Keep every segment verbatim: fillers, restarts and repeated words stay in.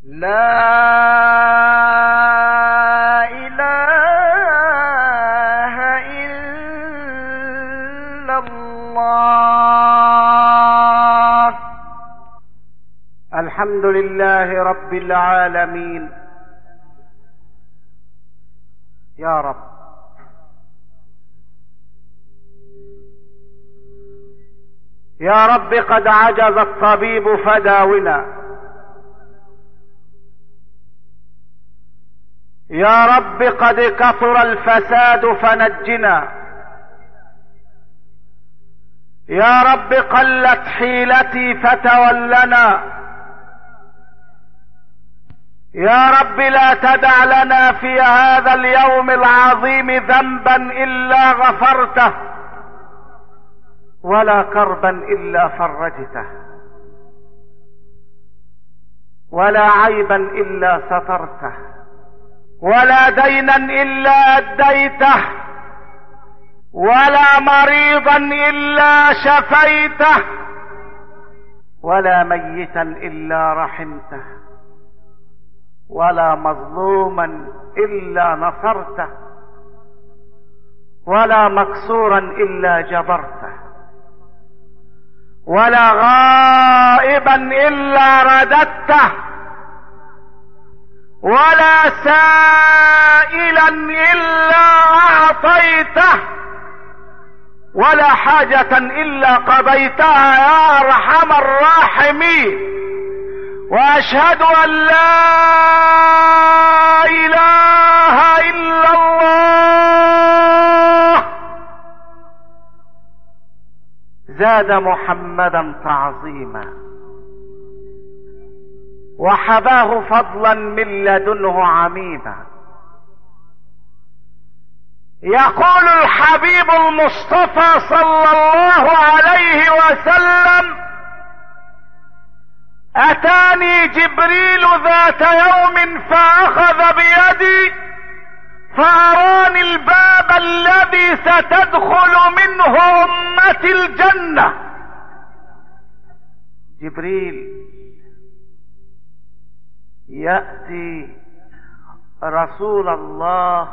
لا إله إلا الله. الحمد لله رب العالمين. يا رب، يا رب قد عجز الطبيب فداونا، يا رب قد كثر الفساد فنجنا، يا رب قلت حيلتي فتولنا، يا رب لا تدع لنا في هذا اليوم العظيم ذنبا إلا غفرته، ولا كربا إلا فرجته، ولا عيبا إلا سترته، ولا دينا إلا أديته، ولا مريضا إلا شفيته، ولا ميتا إلا رحمته، ولا مظلوما إلا نصرته، ولا مكسورا إلا جبرته، ولا غائبا إلا رددته، ولا سائلا إلا أعطيته، ولا حاجة إلا قضيتها يا أرحم الراحمين. وأشهد أن لا إله إلا الله. زاد محمدا تعظيما وحباه فضلا من لدنه عميما. يقول الحبيب المصطفى صلى الله عليه وسلم: أتاني جبريل ذات يوم فأخذ بيدي فأراني الباب الذي ستدخل منه أمتي الجنة. جبريل يأتي رسول الله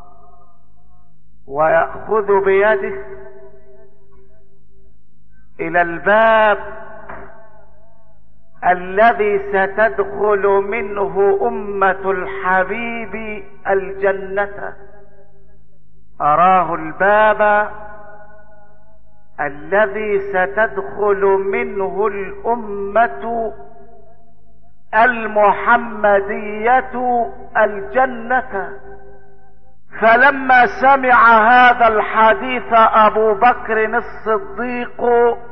ويأخذ بيده إلى الباب الذي ستدخل منه أمة الحبيب الجنة. أراه الباب الذي ستدخل منه الأمة المحمدية الجنة. فلما سمع هذا الحديث أبو بكر الصديق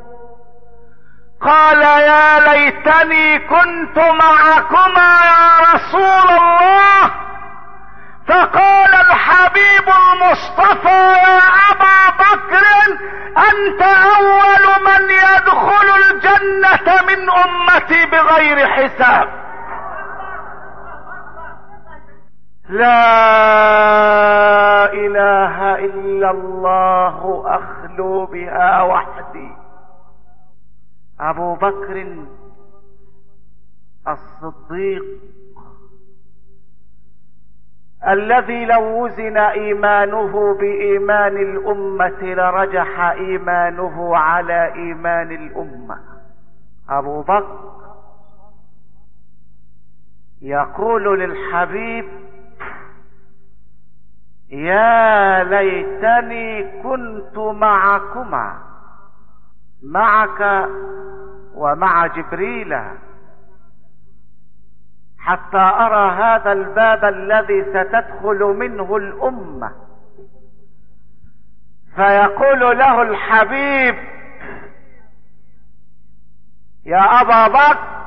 قال: يا ليتني كنت معكما يا رسول الله. فقال الحبيب المصطفى: يا أبا بكر، أنت أول من يدخل الجنة من أمتي بغير حساب. لا إله إلا الله أخلو بها وحدي. أبو بكر الصديق الذي لو وزن إيمانه بإيمان الأمة لرجح إيمانه على إيمان الأمة. أبو بكر يقول للحبيب: يا ليتني كنت معكما، معك ومع جبريل، حتى أرى هذا الباب الذي ستدخل منه الأمة. فيقول له الحبيب: يا أبا بكر،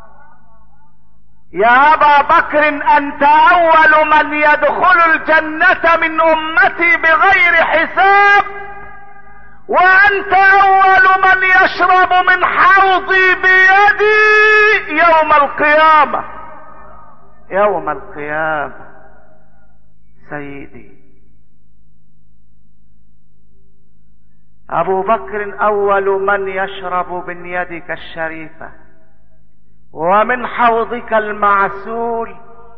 يا أبا بكر، أنت أول من يدخل الجنة من أمتي بغير حساب، وأنت أول من يشرب من حوضي بيدي يوم القيامة. يوم القيامة سيدي أبو بكر أول من يشرب من يدك الشريفة، ومن حوضك المعسول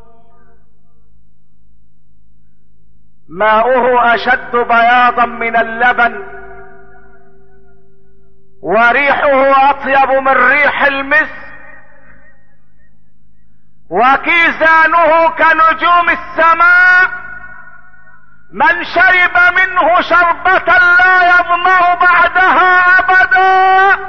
ماؤه أشد بياضا من اللبن، وريحه أطيب من ريح المسك، وكيزانه كنجوم السماء، من شرب منه شربة لا يظمأ بعدها أبدا.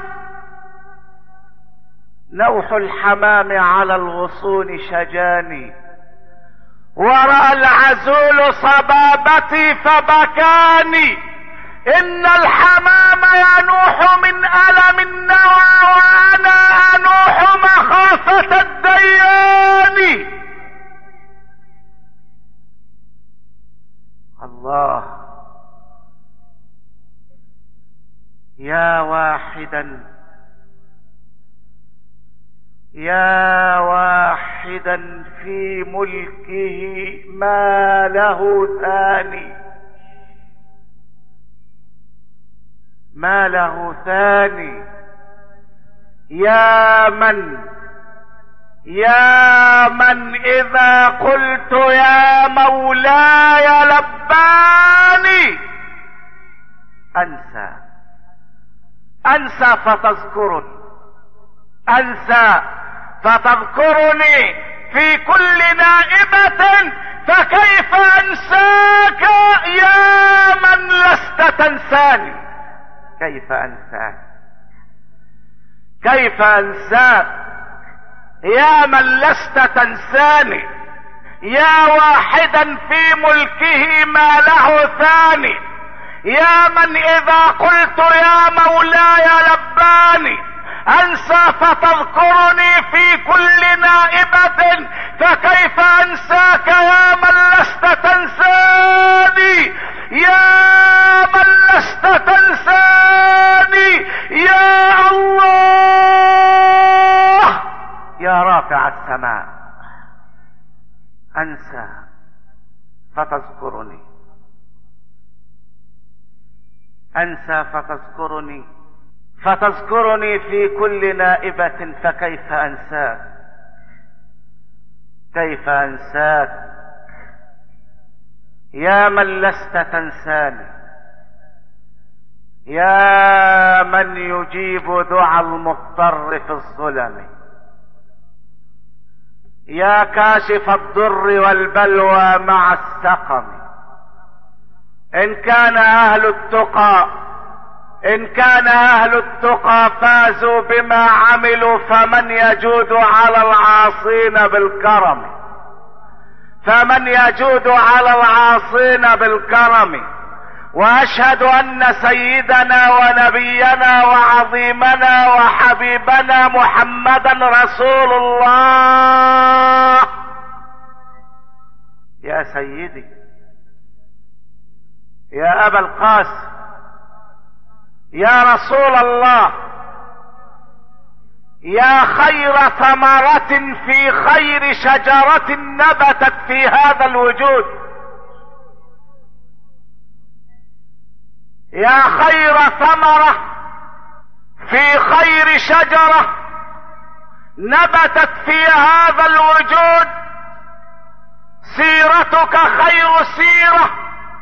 نوح الحمام على الغصون شجاني، ورأى العزول صبابتي فبكاني. إن الحمام ينوح من ألم النوى، وأنا أنوح مخافة الديان. الله، يا واحدا يا واحدا في ملكه ما له ثاني، ما له ثاني. يا من يا من إذا قلت يا مولاي لباني. أنسى أنسى فتذكرني، أنسى فتذكرني في كل نائبة، فكيف أنساك يا من لست تنساني؟ كيف أنساك كيف أنساك يا من لست تنساني؟ يا واحدا في ملكه ما له ثاني، يا من إذا قلت يا مولاي لباني. أنسى فتذكرني في كل نائبة، فكيف أنساك يا من لست تنساني؟ يا من لست تنساني يا الله، يا رافع السماء. أنسى فتذكرني، أنسى فتذكرني فتذكرني في كل نائبة، فكيف أنساك كيف أنساك يا من لست تنساني؟ يا من يجيب دعاء المضطر في الظلم، يا كاشف الضر والبلوى مع السقم. إن كان أهل التقى إن كان أهل التقى فازوا بما عملوا، فمن يجود على العاصين بالكرم فمن يجود على العاصين بالكرم. وأشهد أن سيدنا ونبينا وعظيمنا وحبيبنا محمدا رسول الله. يا سيدي، يا أبا القاسم، يا رسول الله، يا خير ثمرة في خير شجرة نبتت في هذا الوجود، يا خير ثمرة في خير شجرة نبتت في هذا الوجود. سيرتك خير سيرة،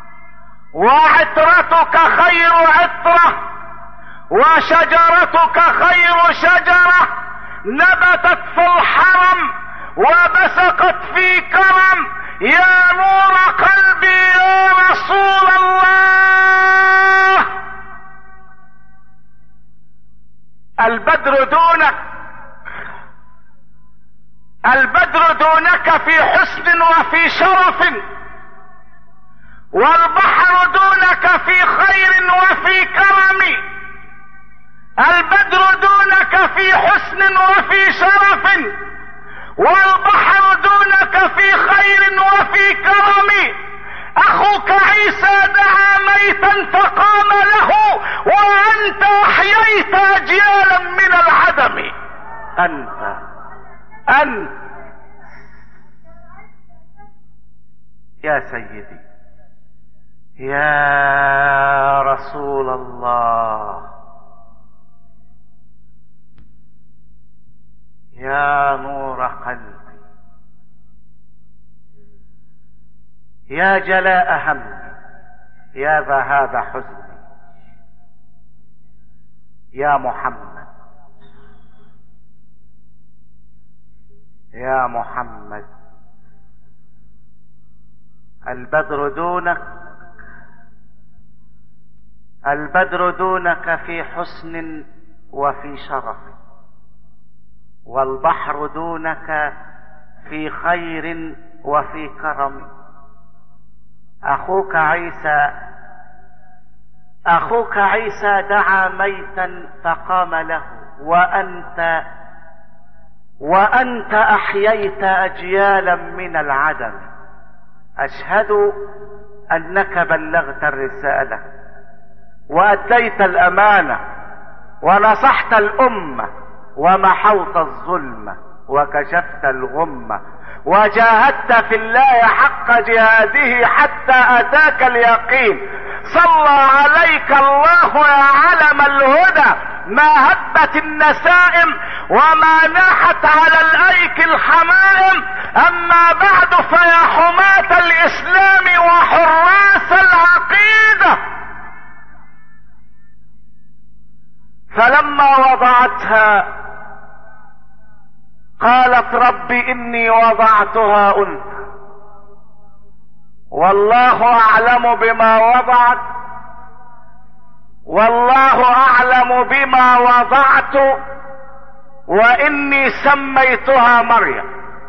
وعطرتك خير عطرة، وشجرتك خير شجرة نبتت في الحرم وبسقت في كرم. يا نور قلبي يا رسول الله، البدر دونك البدر دونك في حسن وفي شرف، والبحر دونك في خير وفي كرم. البدر دونك في حسن وفي شرف، والبحر دونك في خير وفي كرم. اخوك عيسى دعا ميتا فقام له، وانت احييت اجيالا من العدم. انت انت يا سيدي، يا رسول الله، يا نور قلبي، يا جلاء همي، يا ذهاب حزني، يا محمد، يا محمد. البدر دونك، البدر دونك في حسن وفي شرف، والبحر دونك في خير وفي كرم. اخوك عيسى، اخوك عيسى دعا ميتا فقام له، وانت وانت احييت اجيالا من العدم. اشهد انك بلغت الرسالة واديت الامانة ونصحت الامة ومحوت الظلم وكشفت الغمة وجاهدت في الله حق جهاده حتى اتاك اليقين. صلى عليك الله يا علم الهدى، ما هبت النسائم وما ناحت على الايك الحمائم. اما بعد فيا حماة الاسلام وحراس العقيدة، فلما وضعتها قالت رب اني وضعتها انثى والله اعلم بما وضعت، والله اعلم بما وضعت، واني سميتها مريم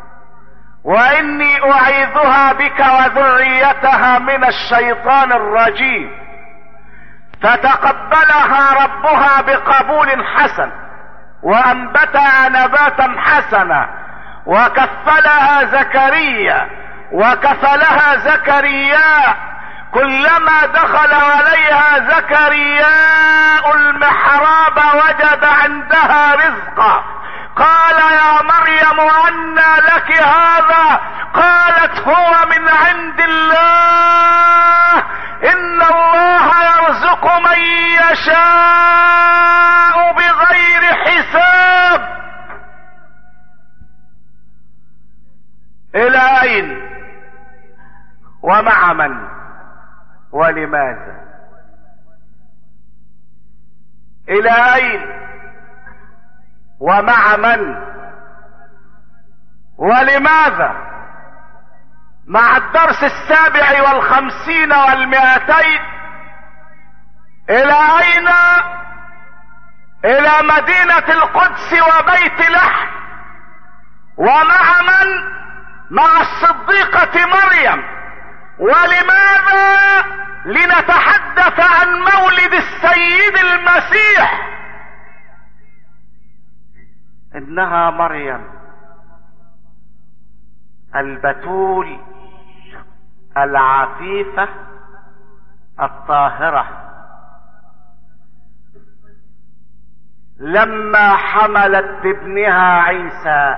واني اعيذها بك وذريتها من الشيطان الرجيم. فتقبلها ربها بقبول حسن وانبتها نباتا حسنا، وكفلها زكريا وكفلها زكريا. كلما دخل عليها زكرياء المحراب وجد عندها رزقا. قال يا مريم أنى لك هذا؟ قالت هو من عند الله، إن الله يرزق من يشاء بغير حساب. إلى أين ومع من ولماذا؟ إلى أين ومع من ولماذا؟ مع الدرس السابع والخمسين والمئتين. إلى أين؟ إلى مدينة القدس وبيت لحم. ومع من؟ مع الصديقة مريم. ولماذا؟ لنتحدث عن مولد السيد المسيح. انها مريم البتول العفيفة الطاهرة، لما حملت بابنها عيسى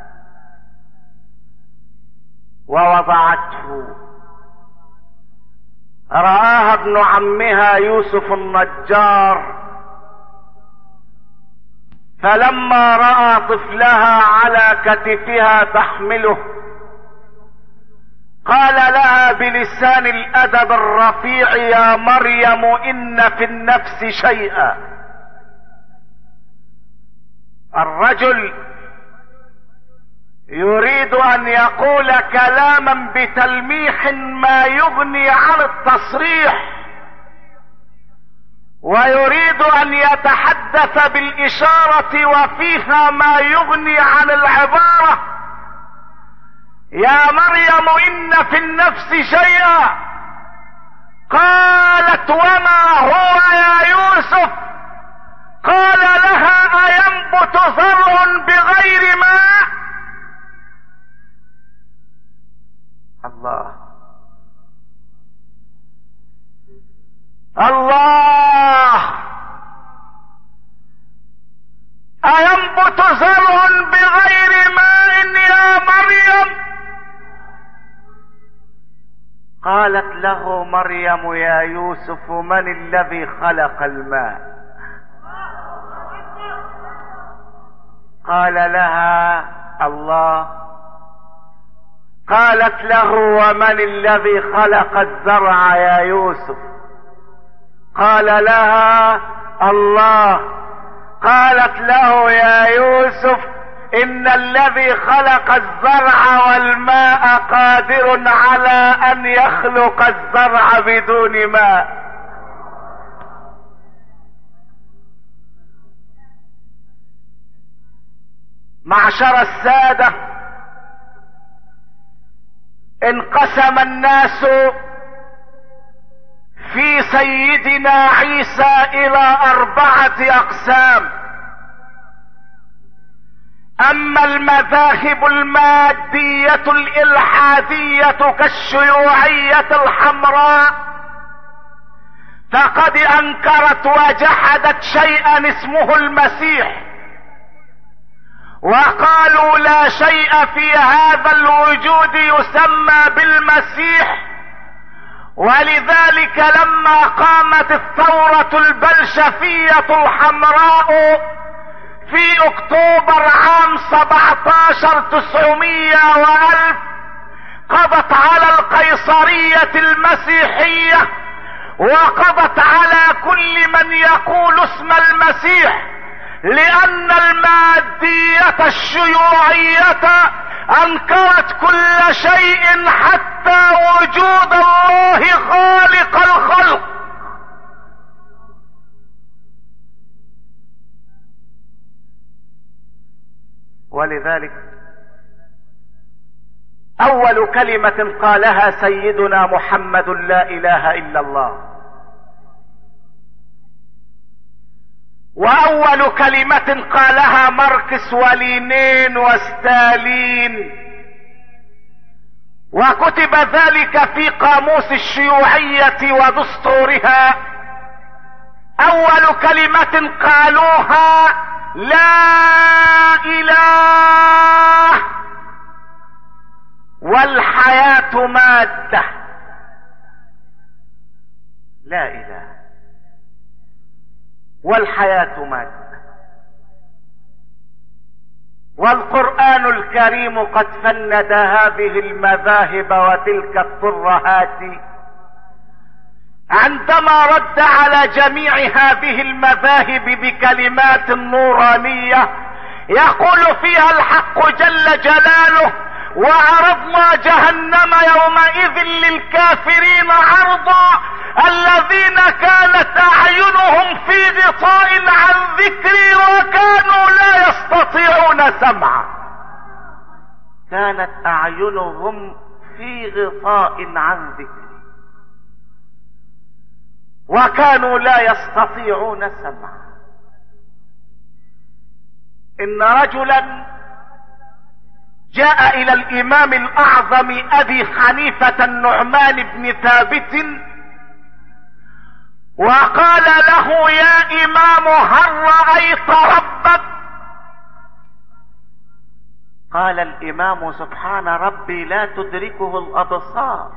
ووضعته رآها ابن عمها يوسف النجار، فلما رأى طفلها على كتفها تحمله قال لها بلسان الأدب الرفيع يا مريم إن في النفس شيئا. الرجل يريد أن يقول كلاما بتلميح ما يغني عن التصريح، ويريد ان يتحدث بالاشارة وفيها ما يغني عن العبارة. يا مريم ان في النفس شيئا. قالت وما هو يا يوسف؟ قال لها اينبت زرع بغير ماء؟ الله الله، أينبت زرع بغير ماء يا مريم؟ قالت له مريم يا يوسف من الذي خلق الماء؟ قال لها الله. قالت له ومن الذي خلق الزرع يا يوسف؟ قال لها الله. قالت له يا يوسف ان الذي خلق الزرع والماء قادر على ان يخلق الزرع بدون ماء. معشر السادة، انقسم الناس في سيدنا عيسى الى اربعة اقسام. اما المذاهب المادية الالحادية كالشيوعية الحمراء فقد انكرت وجحدت شيئا اسمه المسيح، وقالوا لا شيء في هذا الوجود يسمى بالمسيح. ولذلك لما قامت الثورة البلشفية الحمراء في اكتوبر عام سبعة عشر تسعمية والف قضت على القيصرية المسيحية وقضت على كل من يقول اسم المسيح، لان المادية الشيوعية انكرت كل شيء حتى وجود الله خالق الخلق. ولذلك اول كلمة قالها سيدنا محمد لا اله الا الله، واول كلمة قالها ماركس ولينين وستالين، وكتب ذلك في قاموس الشيوعية ودستورها. اول كلمة قالوها لا اله والحياة مادة. لا اله والحياة مادة. والقرآن الكريم قد فند هذه المذاهب وتلك الترهات عندما رد على جميع هذه المذاهب بكلمات نورانية يقول فيها الحق جل جلاله: وعرضنا جهنم يومئذ للكافرين عرضا الذين كانت اعينهم في غطاء عن ذكري وكانوا لا يستطيعون سمعا. كانت اعينهم في غطاء عن ذكري وكانوا لا يستطيعون سمعا. ان رجلا جاء الى الامام الاعظم ابي حنيفة النعمان بن ثابت وقال له: يا امام هل رأيت ربك؟ قال الامام: سبحان ربي لا تدركه الابصار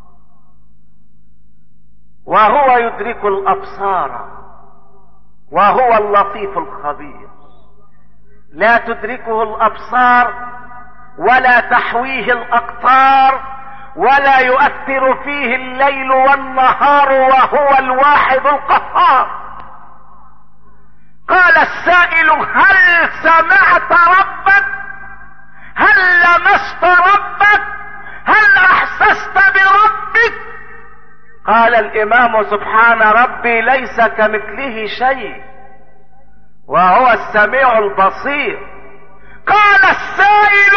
وهو يدرك الابصار وهو اللطيف الخبير. لا تدركه الابصار ولا تحويه الاقطار ولا يؤثر فيه الليل والنهار وهو الواحد القهار. قال السائل: هل سمعت ربك؟ هل لمست ربك؟ هل احسست بربك؟ قال الامام: سبحان ربي ليس كمثله شيء وهو السميع البصير. قال السائل: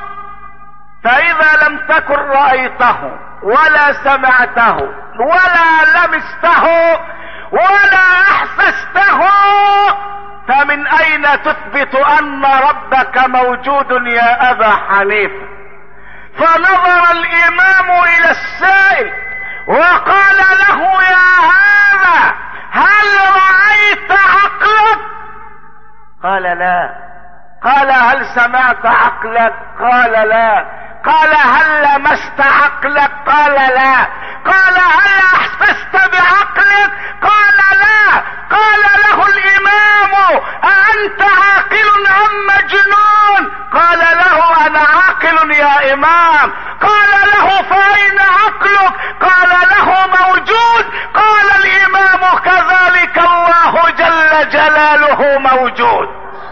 فاذا لم تكن رأيته ولا سمعته ولا لمسته ولا احسسته فمن اين تثبت ان ربك موجود يا ابا حنيفة؟ فنظر الامام الى السائل وقال له: يا هذا هل رأيت عقلك؟ قال: لا. قال: هل سمعت عقلك؟ قال: لا. قال: هل لمست عقلك؟ قال: لا. قال: هل احسست بعقلك؟ قال: لا. قال له الامام: أأنت عاقل ام مجنون. قال له انا عاقل يا امام. قال له فاين عقلك؟ قال له موجود. قال الامام كذلك الله جل جلاله موجود.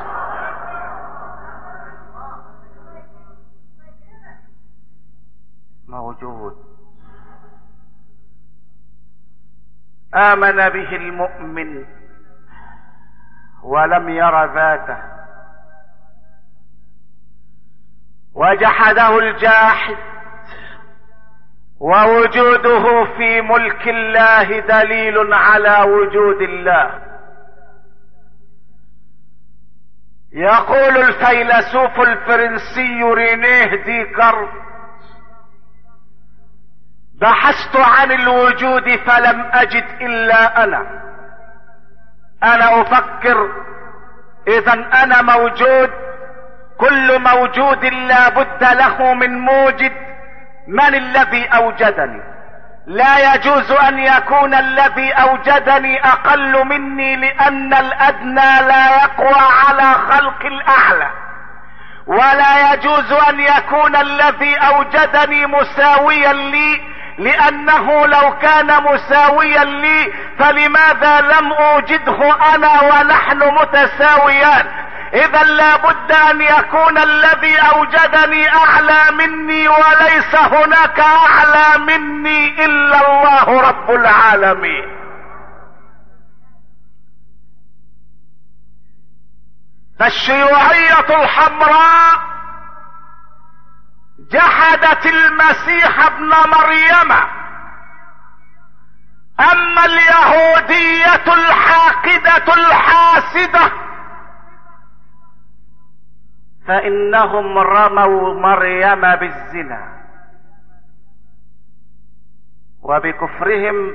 موجود. آمن به المؤمن ولم ير ذاته، وجحده الجاحد، ووجوده في ملك الله دليل على وجود الله. يقول الفيلسوف الفرنسي رينيه ديكارت: بحثت عن الوجود فلم اجد الا انا. انا افكر اذا انا موجود، كل موجود لا بد له من موجد. من الذي اوجدني؟ لا يجوز ان يكون الذي اوجدني اقل مني، لان الادنى لا يقوى على خلق الاعلى. ولا يجوز ان يكون الذي اوجدني مساويا لي، لانه لو كان مساويا لي فلماذا لم اوجده انا ونحن متساويان؟ اذا لا بد ان يكون الذي اوجدني اعلى مني، وليس هناك اعلى مني الا الله رب العالمين. فالشيوعية الحمراء جحدت المسيح ابن مريم، اما اليهودية الحاقدة الحاسدة فانهم رموا مريم بالزنا، وبكفرهم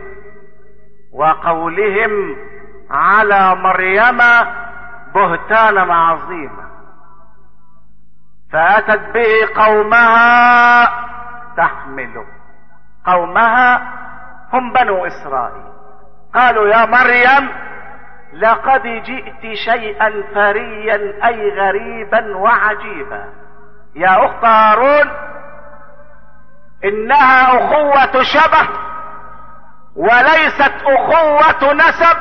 وقولهم على مريم بهتانا عظيما، فاتت به قومها تحمله. قومها هم بنو اسرائيل. قالوا يا مريم لقد جئت شيئا فريا اي غريبا وعجيبا. يا اخت هارون انها اخوة شبه وليست اخوة نسب،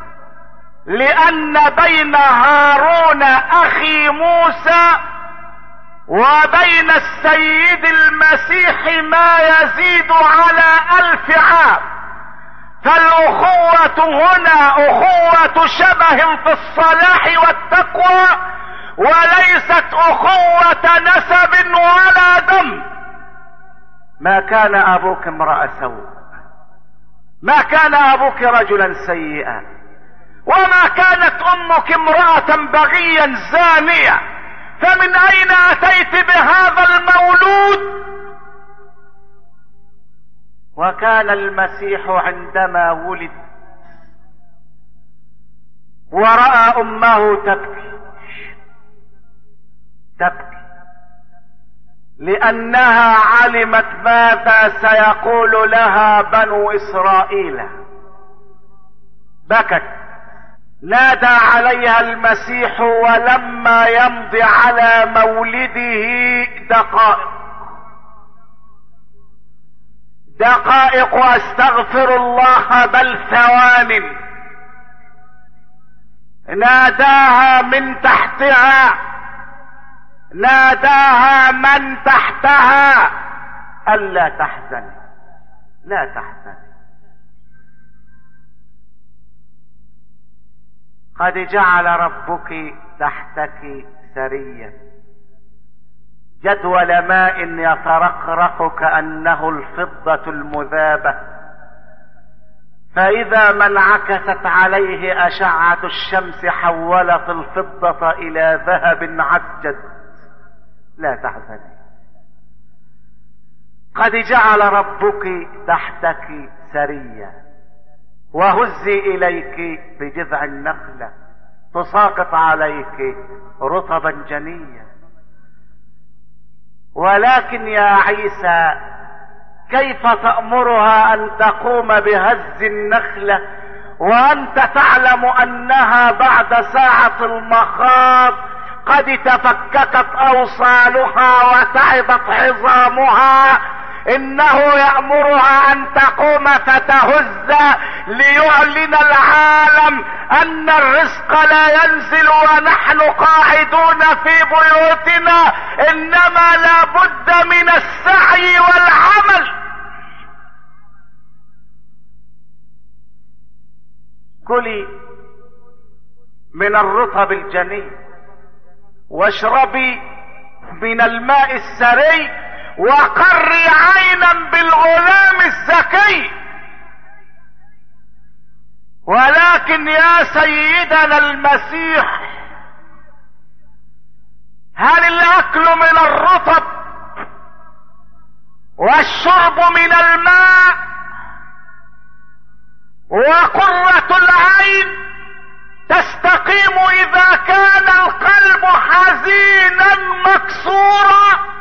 لان بين هارون اخي موسى وبين السيد المسيح ما يزيد على الف عام. فالاخوة هنا اخوة شبه في الصلاح والتقوى، وليست اخوة نسب ولا دم. ما كان ابوك امرأ سوء، ما كان ابوك رجلا سيئا، وما كانت امك امرأة بغيا زانية، فمن اين اتيت بهذا المولود؟ وكان المسيح عندما ولد ورأى امه تبكي تبكي لانها علمت ماذا سيقول لها بنو اسرائيل، بكت. نادى عليها المسيح ولما يمضي على مولده دقائق دقائق واستغفر الله بل ثوان، ناداها من تحتها، ناداها من تحتها: ألا تحزن، لا تحزن، قد جعل ربك تحتك سريا جدول ماء يترقرق كأنه الفضة المذابة، فإذا ما انعكست عليه أشعة الشمس حولت الفضة إلى ذهب عسجد. لا تحزني، قد جعل ربك تحتك سريا، وهزي إليك بجذع النخلة تساقط عليك رطبا جنيا. ولكن يا عيسى كيف تأمرها أن تقوم بهز النخلة وأنت تعلم أنها بعد ساعة المخاض قد وقد تفككت اوصالها وتعبت عظامها، انه يأمرها ان تقوم فتهز ليعلن العالم ان الرزق لا ينزل ونحن قاعدون في بيوتنا، انما لا بد من السعي والعمل. كلي من الرطب الجني واشربي من الماء السري وقري عينا بالغلام الزكي. ولكن يا سيدنا المسيح، هل الاكل من الرطب والشرب من الماء وقرة العين تستقيم اذا كان القلب حزينا مكسورا؟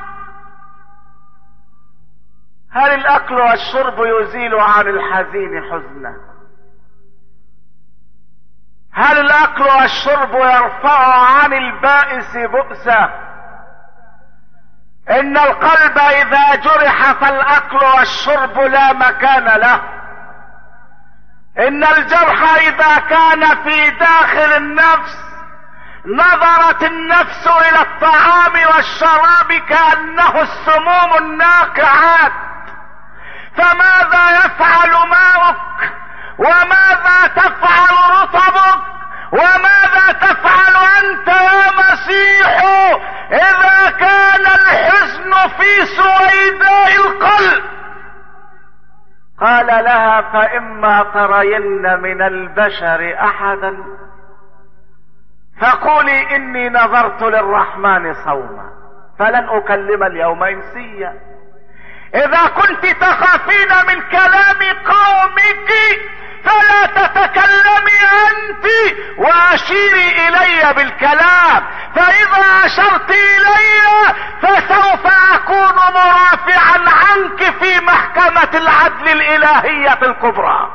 هل الاكل والشرب يزيل عن الحزين حزنه؟ هل الاكل والشرب يرفع عن البائس بؤسه؟ ان القلب اذا جرح فالاكل والشرب لا مكان له. ان الجرح اذا كان في داخل النفس نظرت النفس الى الطعام والشراب كأنه السموم الناقعات. فماذا يفعل ماؤك؟ وماذا تفعل رطبك؟ وماذا تفعل انت يا مسيح اذا كان الحزن في سويداء القلب؟ قال لها: فإما ترين من البشر أحدا فقولي إني نذرت للرحمن صوما فلن أكلم اليوم إنسيا. إذا كنت تخافين من كلام قومك فلا تتكلمي أنت وأشيري إلي بالكلام، فإذا أشرت إلي فسوف أكون مرافعا عنك في محكمة العدل الإلهية الكبرى.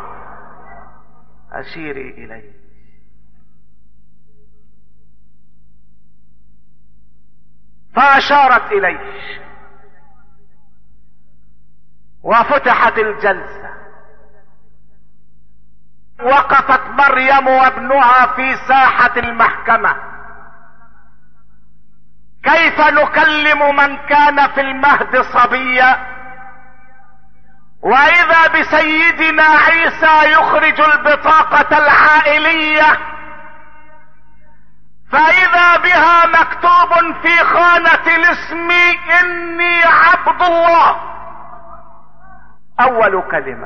أشيري إلي. فأشارت إليه وفتحت الجلسة. وقفت مريم وابنها في ساحة المحكمة. كيف نكلم من كان في المهد صبيا؟ واذا بسيدنا عيسى يخرج البطاقة العائلية فاذا بها مكتوب في خانة الاسم: اني عبد الله. اول كلمة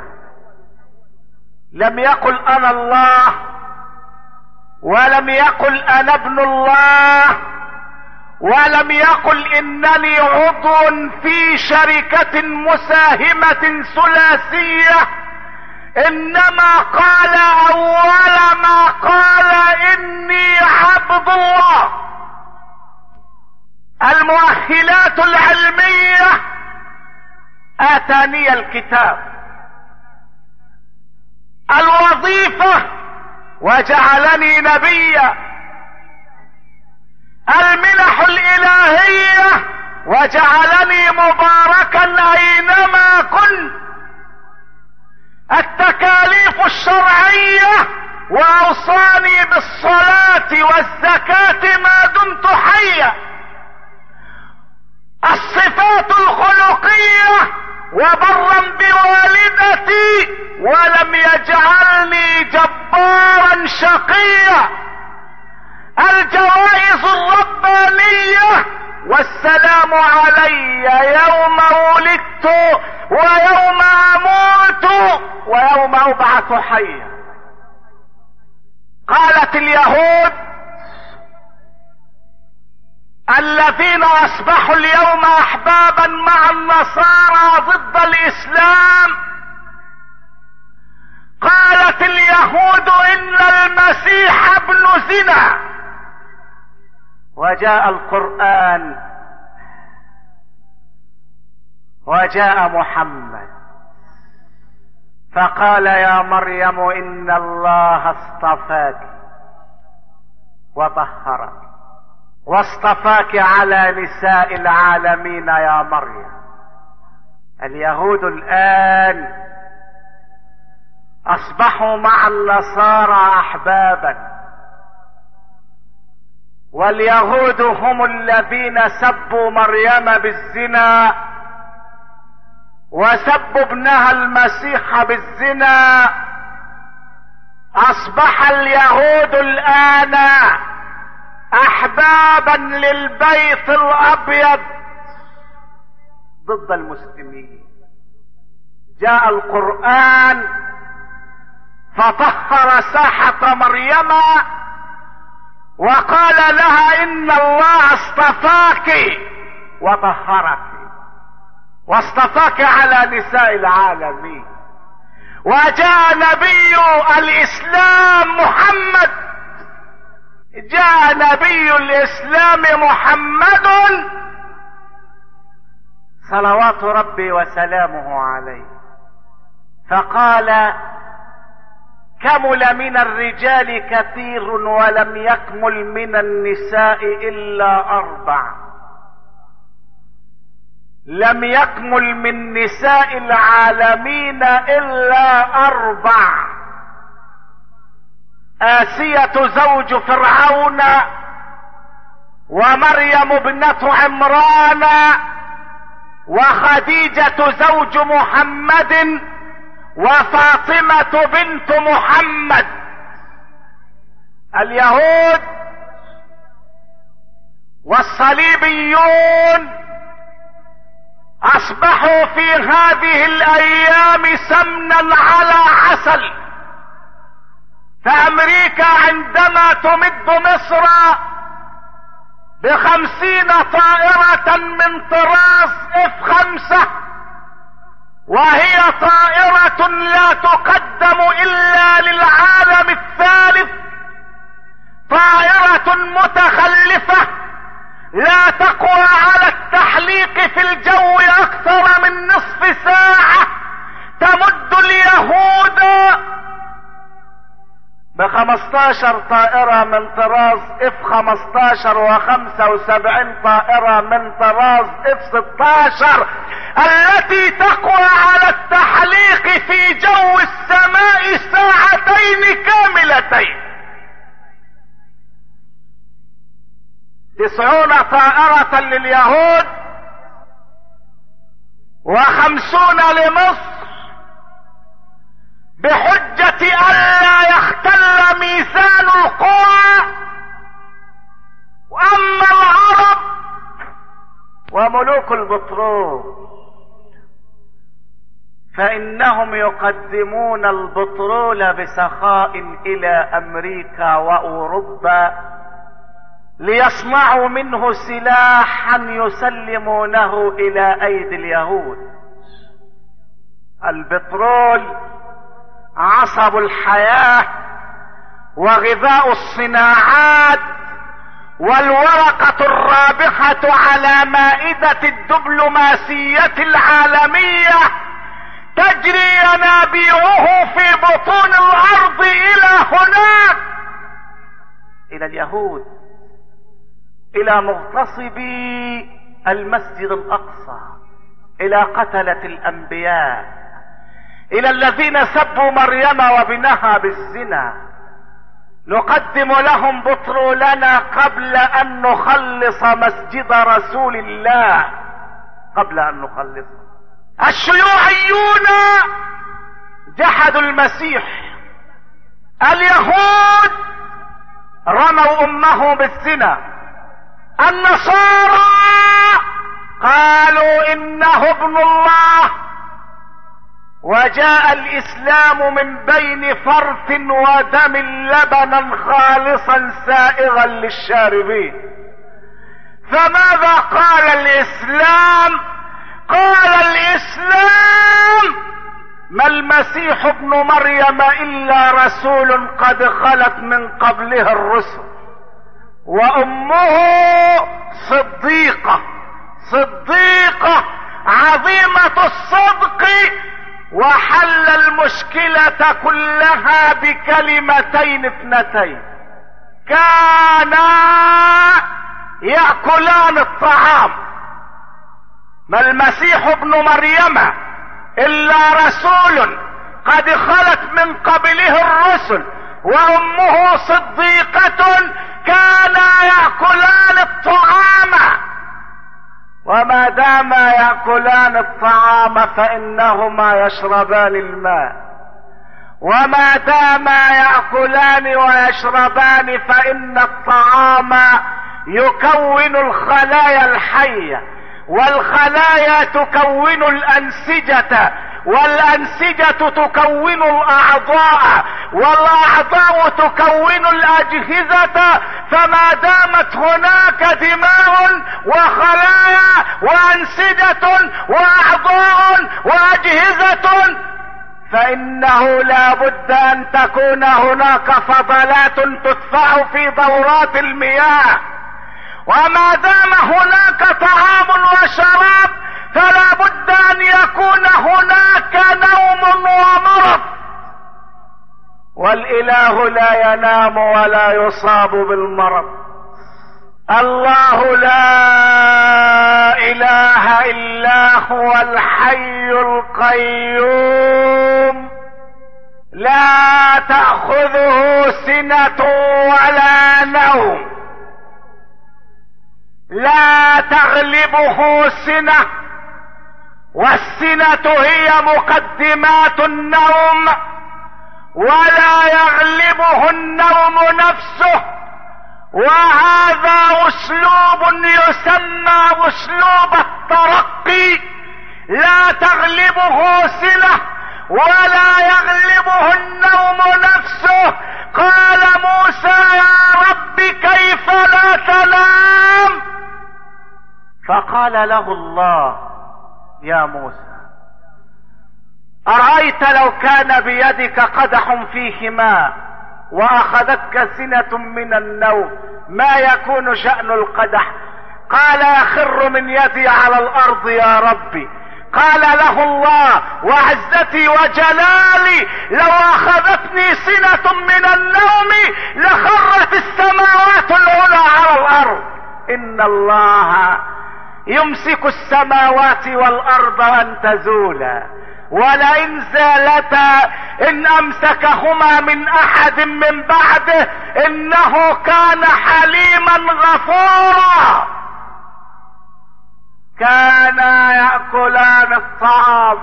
لم يقل انا الله، ولم يقل انا ابن الله، ولم يقل انني عضو في شركة مساهمة ثلاثية، انما قال اول ما قال: اني عبد الله. المؤهلات العلمية: اتاني الكتاب. الوظيفة: وجعلني نبيا. المنح الالهية: وجعلني مباركا اينما كنت. التكاليف الشرعية: واوصاني بالصلاة والزكاة ما دمت حيا. الصفات الخلقية: وبرا بوالدتي ولم يجعلني جبارا شقيا. الجوائز الربانية: والسلام علي يوم ولدت ويوم اموت ويوم ابعث حيا. قالت اليهود الذين اصبحوا اليوم احبابا مع النصارى ضد الاسلام، قالت اليهود ان المسيح ابن زنا. وجاء القرآن وجاء محمد فقال: يا مريم ان الله اصطفاك وطهرك واصطفاك على نساء العالمين يا مريم. اليهود الآن أصبحوا مع النصارى أحبابا، واليهود هم الذين سبوا مريم بالزنا وسبوا ابنها المسيح بالزنا. أصبح اليهود الآن أحبابا للبيت الأبيض ضد المسلمين. جاء القرآن فطهر ساحة مريم وقال لها إن الله اصطفاك وطهرك واصطفاك على نساء العالمين. وجاء نبي الإسلام محمد، جاء نبي الإسلام محمد صلوات ربي وسلامه عليه، فقال: كمل من الرجال كثير ولم يكمل من النساء إلا أربع. لم يكمل من نساء العالمين إلا أربع: آسية زوج فرعون، ومريم ابنة عمران، وخديجة زوج محمد، وفاطمة بنت محمد. اليهود والصليبيون اصبحوا في هذه الايام سمنا على عسل. فامريكا عندما تمد مصر بخمسين طائرة من طراز اف خمسة، وهي طائرة لا تقدم الا للعالم الثالث، طائرة متخلفة لا تقوى على التحليق في الجو اكثر من نصف ساعة، تمد اليهود بخمستاشر طائرة من طراز اف خمستاشر وخمسة وسبعين طائرة من طراز اف ستاشر التي تقوى على التحليق في جو السماء ساعتين كاملتين. تسعون طائرة لليهود وخمسون لمصر، بحجة ألا يختل ميزان القوى. وأما العرب وملوك البترول فإنهم يقدمون البترول بسخاء إلى أمريكا وأوروبا ليصنعوا منه سلاحا يسلمونه إلى أيدي اليهود. البترول عصب الحياة وغذاء الصناعات، والورقة الرابحة على مائدة الدبلوماسية العالمية، تجري ينابيعه في بطون الأرض إلى هناك، إلى اليهود، إلى مغتصبي المسجد الأقصى، إلى قتلة الأنبياء، إلى الذين سبوا مريم وابنها بالزنا. نقدم لهم بترولنا قبل أن نخلص مسجد رسول الله، قبل أن نخلصه. الشيوعيون جحدوا المسيح، اليهود رموا أمه بالزنا، النصارى قالوا إنه ابن الله. وجاء الإسلام من بين فرث ودم لبنا خالصا سائغا للشاربين. فماذا قال الإسلام؟ قال الإسلام: ما المسيح ابن مريم إلا رسول قد خلت من قبله الرسل، وأمه صديقة، صديقة عظيمة الصدق، وحل المشكلة كلها بكلمتين اثنتين: كانا يأكلان الطعام. ما المسيح ابن مريم إلا رسول قد خلت من قبله الرسل وأمه صديقة كانا يأكلان الطعام. وما داما يأكلان الطعام فإنهما يشربان الماء، وما داما يأكلان ويشربان فإن الطعام يكون الخلايا الحية، والخلايا تكون الأنسجة، والأنسجة تكون الأعضاء، والأعضاء تكون الأجهزة. فما دامت هناك دماء وخلايا وأنسجة وأعضاء وأجهزة فإنه لا بد أن تكون هناك فضلات تدفع في دورات المياه. وما دام هناك طعام وشراب فلا بد أن يكون هناك نوم ومرض. والإله لا ينام ولا يصاب بالمرض. الله لا إله إلا هو الحي القيوم لا تأخذه سنة ولا نوم، لا تغلبه سنة، والسنة هي مقدمات النوم، ولا يغلبه النوم نفسه. وهذا اسلوب يسمى اسلوب الترقي، لا تغلبه سنة ولا يغلبه النوم نفسه. قال موسى يا رب كيف لا تنام؟ فقال له الله يا موسى أرأيت لو كان بيدك قدح فيه ماء وأخذتك سنة من النوم ما يكون شأن القدح؟ قال يخر من يدي على الأرض يا ربي. قال له الله وعزتي وجلالي لو أخذتني سنة من النوم لخرت السماوات العلى على الأرض. إن الله يمسك السماوات والأرض أن تزولا ولئن زالتا إن أمسكهما من أحد من بعده إنه كان حليما غفورا. كانا يأكلان الطعام،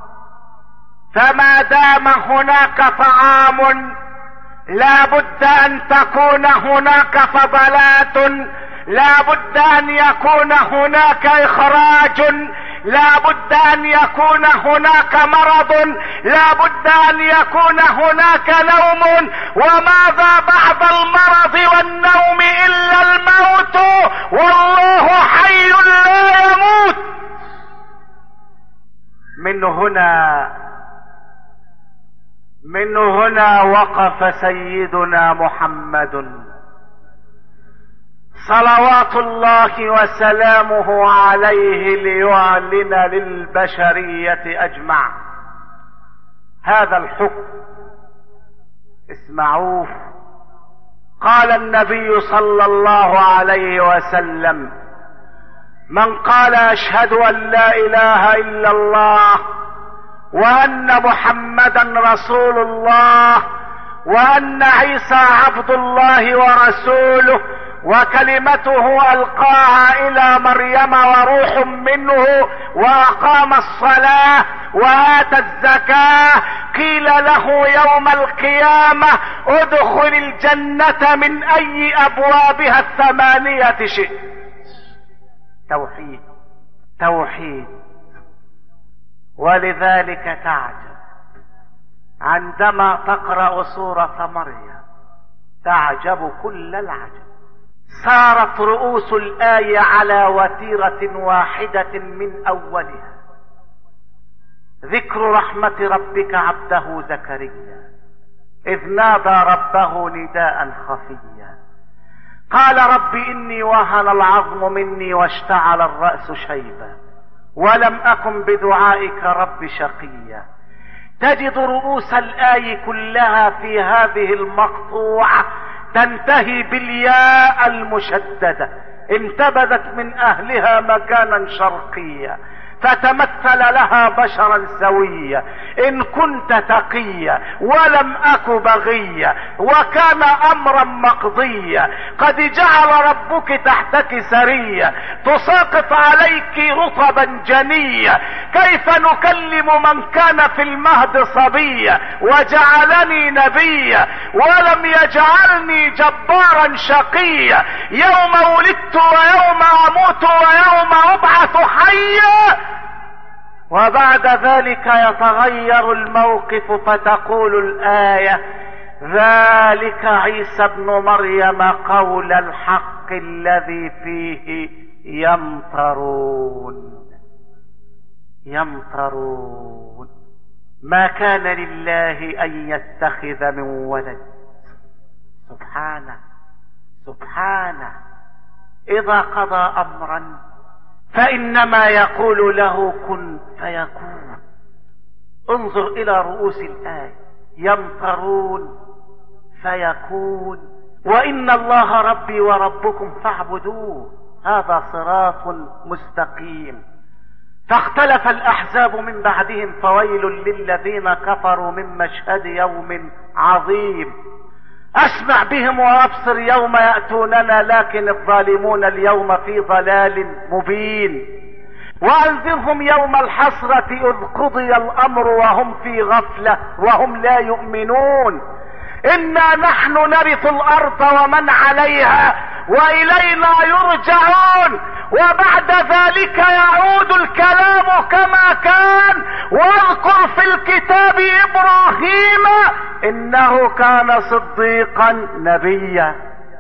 فما دام هناك طعام لا بد أن تكون هناك فضلات، لا بد أن يكون هناك إخراج، لا بد أن يكون هناك مرض، لا بد أن يكون هناك نوم. وماذا بعد المرض والنوم إلا الموت، والله حي لا يموت. من هنا من هنا وقف سيدنا محمد صلوات الله وسلامه عليه ليعلن للبشرية أجمع هذا الحكم. اسمعوه. قال النبي صلى الله عليه وسلم من قال أشهد أن لا إله إلا الله وأن محمدا رسول الله وأن عيسى عبد الله ورسوله وكلمته ألقاها إلى مريم وروح منه وأقام الصلاة وآتى الزكاة قيل له يوم القيامة ادخل الجنة من أي أبوابها الثمانية شئت. توحيد توحيد. ولذلك تعجب عندما تقرأ سورة مريم، تعجب كل العجب. صارت رؤوس الآية على وتيرة واحدة من أولها ذكر رحمة ربك عبده زكريا إذ نادى ربه نداء خفيا قال رب إني وهن العظم مني واشتعل الرأس شيبا ولم أكن بدعائك رب شقيا. تجد رؤوس الآية كلها في هذه المقطوعة تنتهي بالياء المشددة انتبذت من اهلها مكانا شرقيا فتمثل لها بشرا سويا. ان كنت تقيا ولم اك بغيا وكان امرا مقضيا، قد جعل ربك تحتك سريا تساقط عليك رطبا جنيا. كيف نكلم من كان في المهد صبيا وجعلني نبيا ولم يجعلني جبارا شقيا. يوم ولدت ويوم اموت ويوم ابعث حيا. وبعد ذلك يتغير الموقف فتقول الآية: ذلك عيسى ابن مريم قول الحق الذي فيه يمترون. يمترون. ما كان لله أن يتخذ من ولد، سبحانه سبحانه، إذا قضى أمرا فإنما يقول له كن فيكون. انظر إلى رؤوس الآية: يمترون فيكون، وإن الله ربي وربكم فاعبدوه، هذا صراط مستقيم. فاختلف الأحزاب من بعدهم فويل للذين كفروا من مشهد يوم عظيم. اسمع بهم وابصر يوم يأتوننا لكن الظالمون اليوم في ضلال مبين. وانذرهم يوم الحسرة اذ قضي الامر وهم في غفلة وهم لا يؤمنون. انا نحن نرث الارض ومن عليها والينا يرجعون. وبعد ذلك يعود الكلام كما كان. واذكر في الكتاب ابراهيم انه كان صديقا نبيا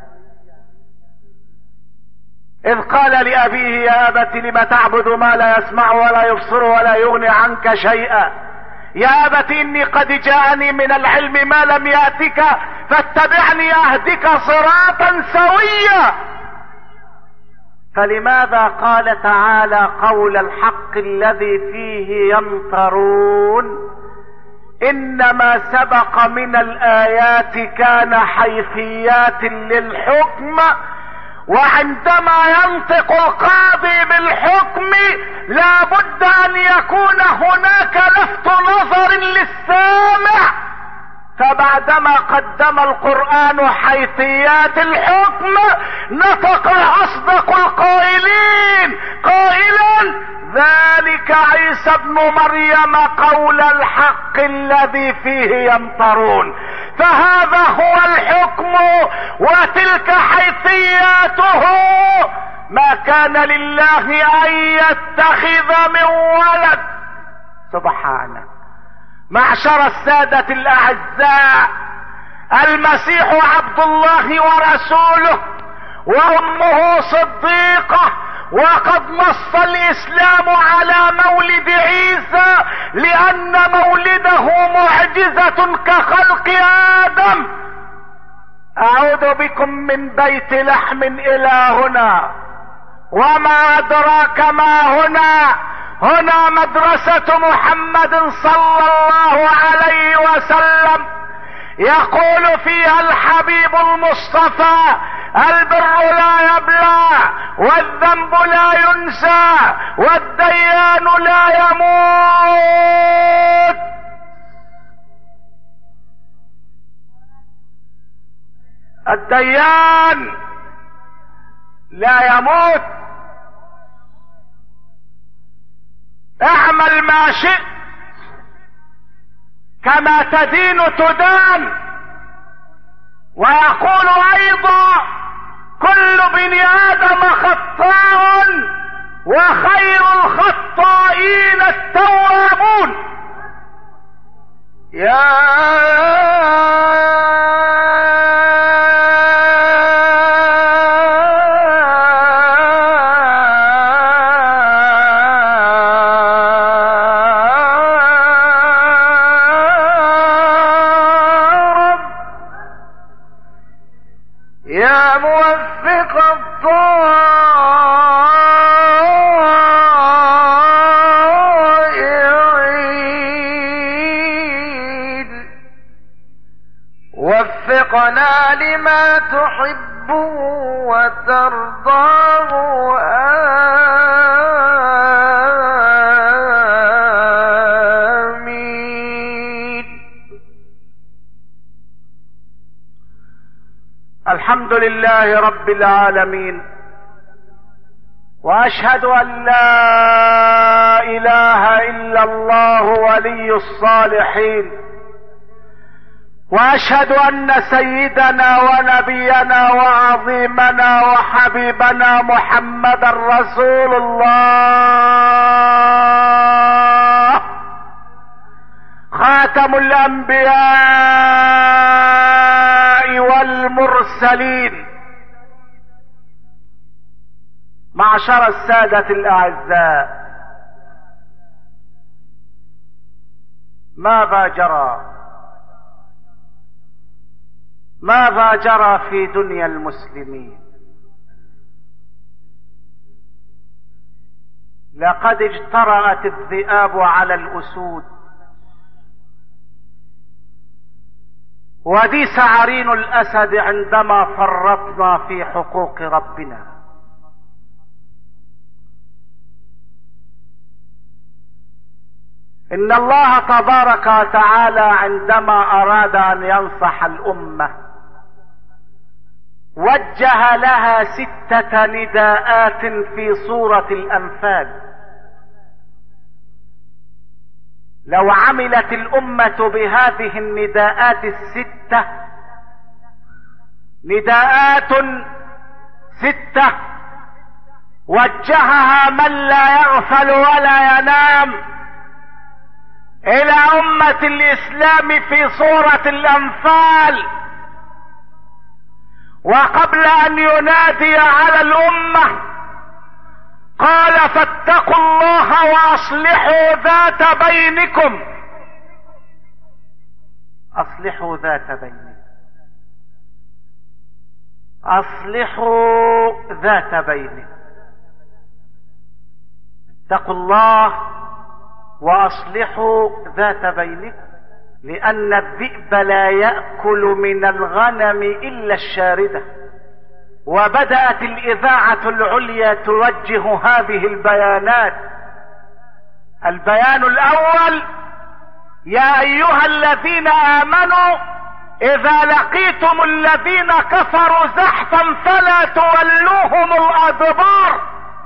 اذ قال لابيه يا ابت لم تعبد ما لا يسمع ولا يبصر ولا يغني عنك شيئا. يا ابت اني قد جاءني من العلم ما لم يأتك فاتبعني اهدك صراطا سويا. فلماذا قال تعالى قول الحق الذي فيه يمترون؟ انما سبق من الايات كان حيثيات للحكم، وعندما ينطق القاضي بالحكم لا بد ان يكون هناك لفت نظر للسامع. فبعدما قدم القرآن حيثيات الحكم نطق اصدق القائلين قائلا: ذلك عيسى ابن مريم قول الحق الذي فيه يمترون. فهذا هو الحكم وتلك حيثياته. ما كان لله ان يتخذ من ولد، سبحانه. معشر السادة الاعزاء، المسيح عبد الله ورسوله وامه صديقة، وقد نص الاسلام على مولد عيسى لان مولده معجزة كخلق ادم. اعود بكم من بيت لحم الى هنا، وما ادراك ما هنا. هنا مدرسة محمد صلى الله عليه وسلم، يقول فيها الحبيب المصطفى: البر لا يبلى والذنب لا ينسى والديان لا يموت. الديان لا يموت. اعمل ما شئت كما تدين تدان. ويقول ايضا: كل بني ادم خطاء وخير الخطائين التوابون. يا وفقنا لما تحب وترضى الحمد لله رب العالمين، واشهد ان لا اله الا الله ولي الصالحين، واشهد ان سيدنا ونبينا وعظيمنا وحبيبنا محمدا رسول الله، خاتم الانبياء والمرسلين. معشر السادة الاعزاء، ماذا جرى ماذا جرى في دنيا المسلمين؟ لقد اجترأت الذئاب على الاسود، وديس عرين الاسد عندما فرطنا في حقوق ربنا. ان الله تبارك وتعالى عندما اراد ان ينصح الامه وجه لها ستة نداءات في سورة الانفال. لو عملت الامة بهذه النداءات الستة، نداءات ستة وجهها من لا يغفل ولا ينام الى امة الاسلام في سورة الانفال، وقبل ان ينادي على الامة قال: فاتقوا الله واصلحوا ذات بينكم. اصلحوا ذات بينكم، اصلحوا ذات بينكم. اتقوا الله واصلحوا ذات بينكم، لان الذئب لا يأكل من الغنم الا الشاردة. وبدأت الاذاعة العليا توجه هذه البيانات. البيان الاول: يا ايها الذين امنوا اذا لقيتم الذين كفروا زحفا فلا تولوهم الادبار.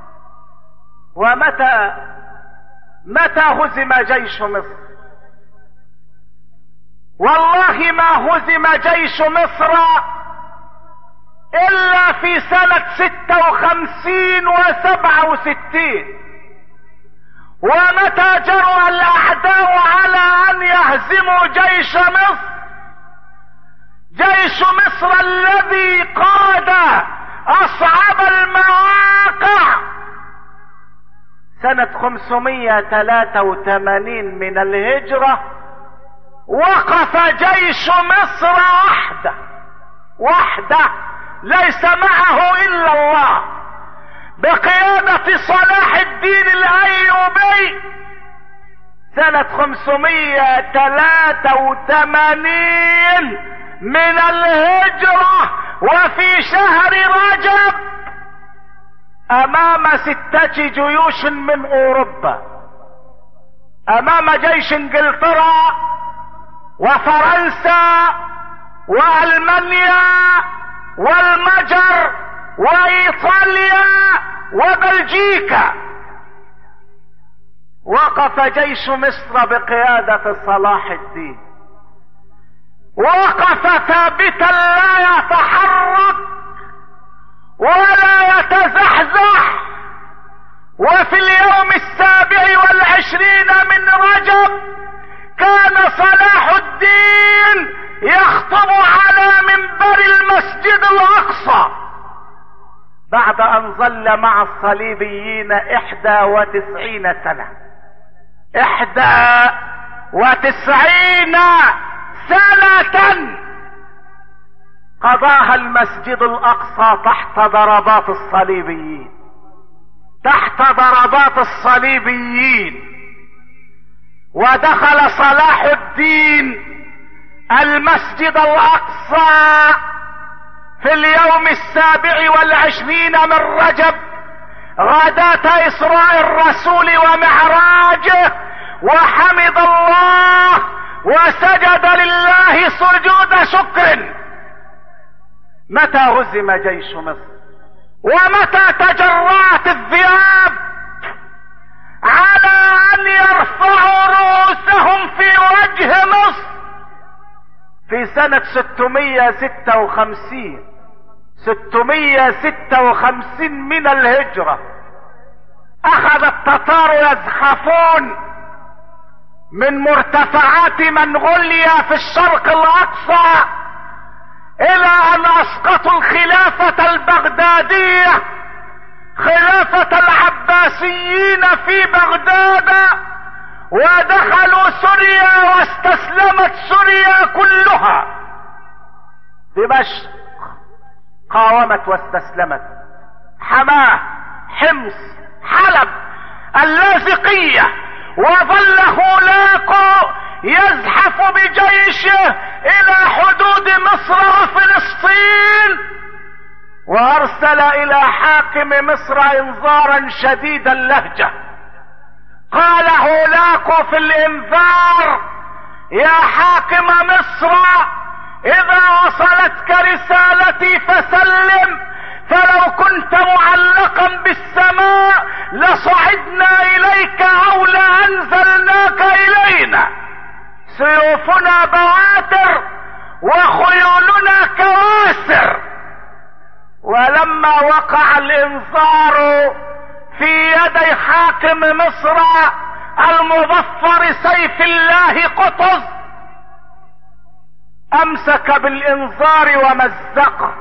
ومتى متى هزم جيش مصر؟ والله ما هزم جيش مصر الا في سنة ستة وخمسين وسبعة وستين. ومتى جرى الاعداء على ان يهزموا جيش مصر؟ جيش مصر الذي قاد اصعب المواقع سنة خمسمائة وثلاثة وثمانين من الهجرة. وقف جيش مصر وحده وحده ليس معه الا الله، بقيادة صلاح الدين الايوبي سنة خمسمائة وثلاثة وثمانين من الهجرة، وفي شهر رجب، امام ستة جيوش من اوروبا، امام جيش انجلترا وفرنسا والمانيا والمجر وايطاليا وبلجيكا. وقف جيش مصر بقيادة صلاح الدين، وقف ثابتا لا يتحرك ولا يتزحزح. وفي اليوم السابع والعشرين من رجب كان صلاح الدين يخطب على منبر المسجد الاقصى بعد ان ظل مع الصليبيين احدى وتسعين سنة. احدى وتسعين سنة قضاها المسجد الاقصى تحت ضربات الصليبيين تحت ضربات الصليبيين. ودخل صلاح الدين المسجد الاقصى في اليوم السابع والعشرين من رجب غداة اسراء الرسول ومعراجه، وحمد الله وسجد لله سجود شكر. متى هزم جيش مصر؟ ومتى تجرأت الذئاب على ان يرفعوا رؤوسهم في وجه مصر؟ في سنة ستمائة وستة وخمسين ستمائة وستة وخمسين من الهجرة اخذ التتار يزحفون من مرتفعات منغوليا في الشرق الاقصى الى ان اسقطوا الخلافة البغدادية، خلافة العباسيين في بغداد، ودخلوا سوريا واستسلمت سوريا كلها. دمشق قاومت واستسلمت، حماه، حمص، حلب، اللاذقية، وظل هولاكو يزحف بجيشه الى حدود مصر وفلسطين، وارسل الى حاكم مصر انذارا شديد اللهجة. قال هولاكو في الانذار: يا حاكم مصر، اذا وصلتك رسالتي فسلم، فلو كنت معلقا بالسماء لصعدنا اليك او لانزلناك الينا، سيوفنا بواتر وخيولنا كواسر. ولما وقع الانذار في يدي حاكم مصر المظفر سيف الله قطز، امسك بالانذار ومزقه،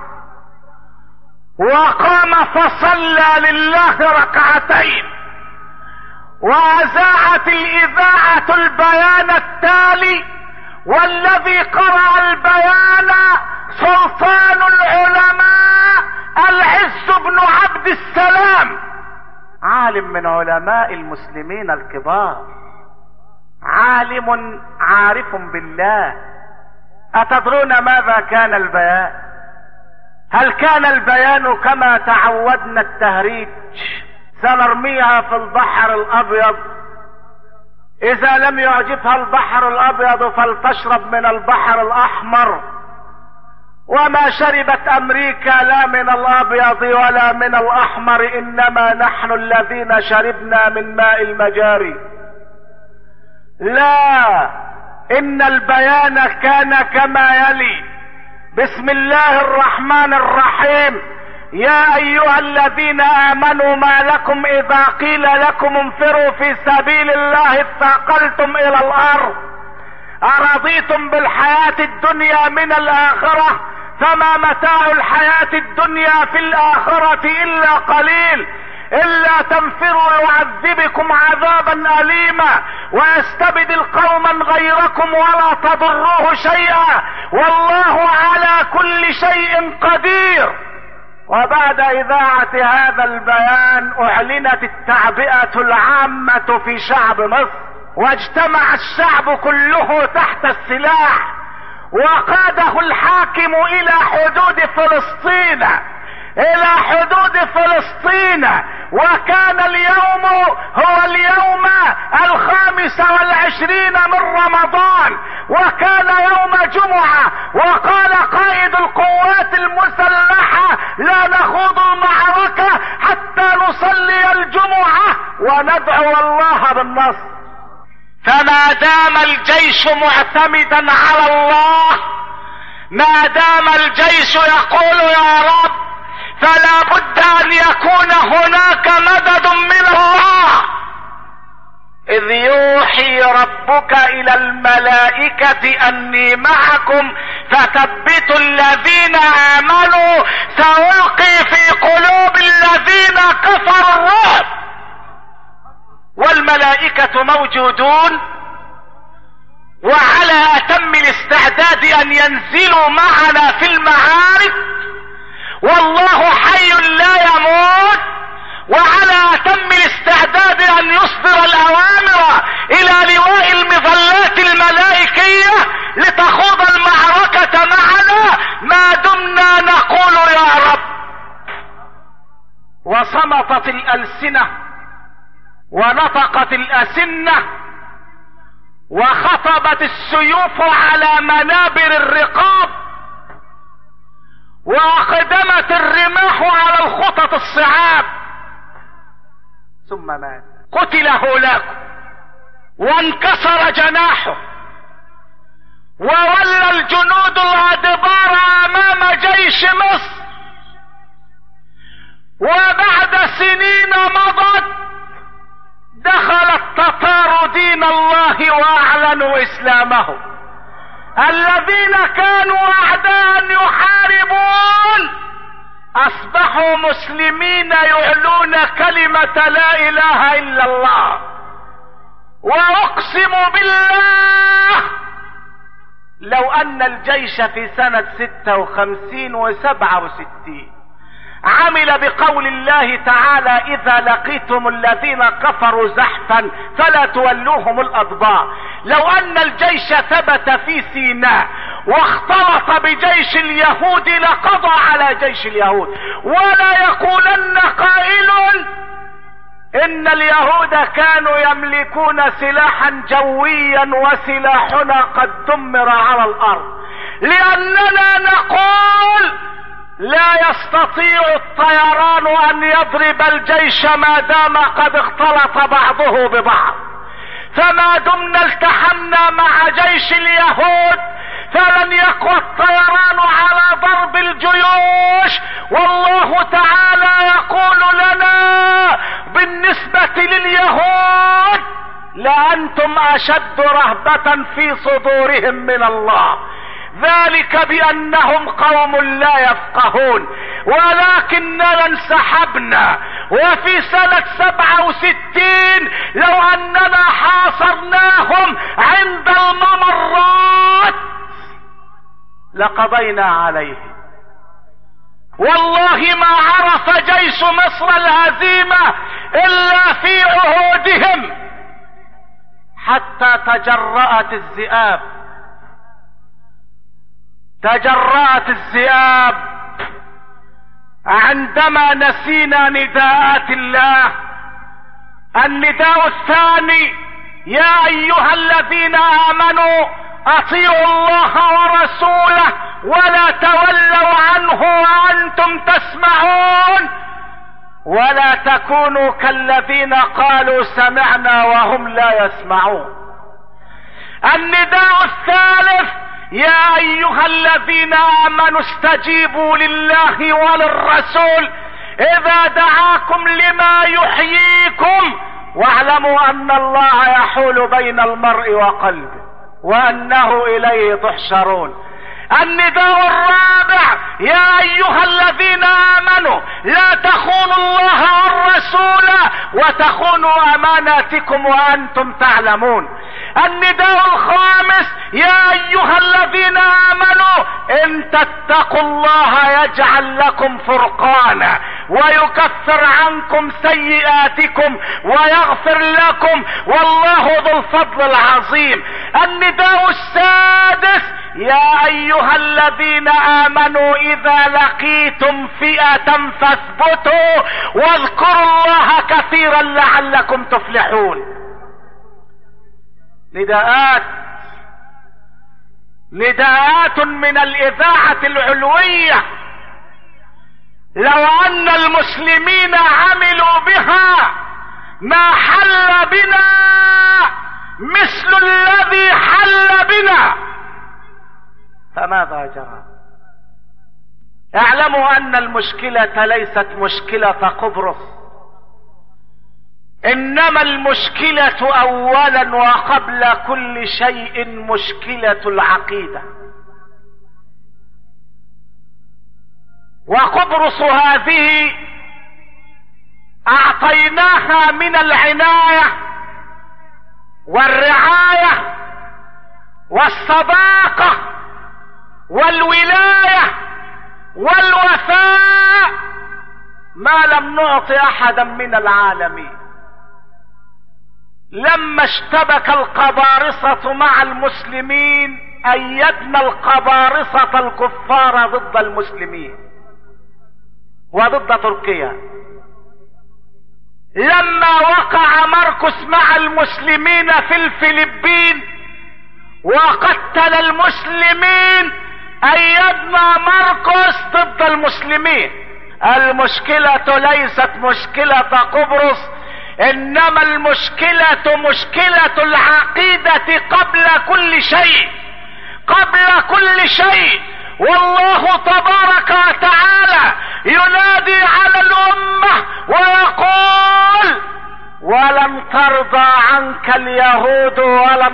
وقام فصلى لله ركعتين، واذاعت الاذاعة البيان التالي، والذي قرأ البيان سلطان العلماء العز بن عبد السلام، عالم من علماء المسلمين الكبار، عالم عارف بالله. اتدرون ماذا كان البيان؟ هل كان البيان كما تعودنا التهريج، سنرميها في البحر الابيض، اذا لم يعجبها البحر الابيض فلتشرب من البحر الاحمر، وما شربت امريكا لا من الابيض ولا من الاحمر، انما نحن الذين شربنا من ماء المجاري؟ لا، ان البيان كان كما يلي: بسم الله الرحمن الرحيم، يا ايها الذين امنوا ما لكم اذا قيل لكم انفروا في سبيل الله اثاقلتم الى الارض، ارضيتم بالحياة الدنيا من الاخرة، فما متاع الحياة الدنيا في الاخرة الا قليل، الا تنفروا يعذبكم عذابا اليما ويستبدل قوما غيركم ولا تضروه شيئا والله على كل شيء قدير. وبعد اذاعة هذا البيان اعلنت التعبئة العامة في شعب مصر، واجتمع الشعب كله تحت السلاح، وقاده الحاكم الى حدود فلسطين، الى حدود فلسطين. وكان اليوم هو اليوم الخامس والعشرين من رمضان، وكان يوم جمعة، وقال قائد القوات المسلحة: لا نخوض المعركة حتى نصلي الجمعة وندعو الله بالنصر. فما دام الجيش معتمدا على الله، ما دام الجيش يقول يا رب، فلا بد ان يكون هناك مدد من الله. اذ يوحي ربك الى الملائكة اني معكم فثبتوا الذين امنوا سألقي في قلوب الذين كفروا الرعب. والملائكة موجودون وعلى اتم الاستعداد ان ينزلوا معنا في المعارك، والله حي لا يموت، وعلى اتم الاستعداد ان يصدر الاوامر الى لواء المظلات الملائكية لتخوض المعركة معنا ما دمنا نقول يا رب. وصمتت الالسنة ونطقت الاسنة وخطبت السيوف على منابر الرقاب، واقدمت الرماح على الخطط الصعاب، ثم مات. قتل هولاكو وانكسر جناحه، وولى الجنود الادبار امام جيش مصر، وبعد سنين مضت دخل التتار دين الله واعلنوا اسلامهم. الذين كانوا اعداء يحاربون اصبحوا مسلمين يعلون كلمة لا اله الا الله. واقسم بالله لو ان الجيش في سنة ستة وخمسين وسبعة وستين عمل بقول الله تعالى اذا لقيتم الذين كفروا زحفا فلا تولوهم الادبار، لو ان الجيش ثبت في سيناء واختلط بجيش اليهود لقضى على جيش اليهود. ولا يقولن قائل ان اليهود كانوا يملكون سلاحا جويا وسلاحنا قد دمر على الارض، لاننا نقول لا يستطيع الطيران ان يضرب الجيش ما دام قد اختلط بعضه ببعض. فما دمنا التحمنا مع جيش اليهود فلن يقوى الطيران على ضرب الجيوش. والله تعالى يقول لنا بالنسبة لليهود لأنتم أشد رهبة في صدورهم من الله، ذلك بأنهم قوم لا يفقهون. ولكننا انسحبنا، وفي سنة سبعة وستين لو أننا حاصرناهم عند الممرات لقضينا عليهم. والله ما عرف جيش مصر الهزيمة إلا في عهودهم، حتى تجرأت الذئاب تجرأت الذئاب عندما نسينا نداءات الله. النداء الثاني يا ايها الذين امنوا اطيعوا الله ورسوله ولا تولوا عنه وانتم تسمعون، ولا تكونوا كالذين قالوا سمعنا وهم لا يسمعون. النداء الثالث يا ايها الذين امنوا استجيبوا لله وللرسول اذا دعاكم لما يحييكم واعلموا ان الله يحول بين المرء وقلبه وانه اليه تحشرون. النداء الرابع يا ايها الذين امنوا لا تخونوا الله والرسول وتخونوا اماناتكم وانتم تعلمون. النداء الخامس يا ايها الذين امنوا ان تتقوا الله يجعل لكم فرقانا ويكفر عنكم سيئاتكم ويغفر لكم والله ذو الفضل العظيم. النداء السادس يا ايها الذين امنوا اذا لقيتم فئة فاثبتوا واذكروا الله كثيرا لعلكم تفلحون. نداءات نداءات من الاذاعة العلوية لو ان المسلمين عملوا بها ما حل بنا مثل الذي حل بنا. فماذا جرى؟ اعلموا ان المشكلة ليست مشكلة قبرص، انما المشكلة اولا وقبل كل شيء مشكلة العقيدة. وقبرص هذه اعطيناها من العناية والرعاية والصداقة والولاية والوفاء ما لم نعط احدا من العالمين. لما اشتبك القبارصة مع المسلمين ايدنا القبارصة الكفار ضد المسلمين وضد تركيا. لما وقع ماركوس مع المسلمين في الفلبين وقتل المسلمين ايدنا مرقس ضد المسلمين. المشكلة ليست مشكلة قبرص، انما المشكلة مشكلة العقيدة قبل كل شيء، قبل كل شيء. والله تبارك وتعالى ينادي على الامة ويقول: ولن ترضى عنك اليهود ولا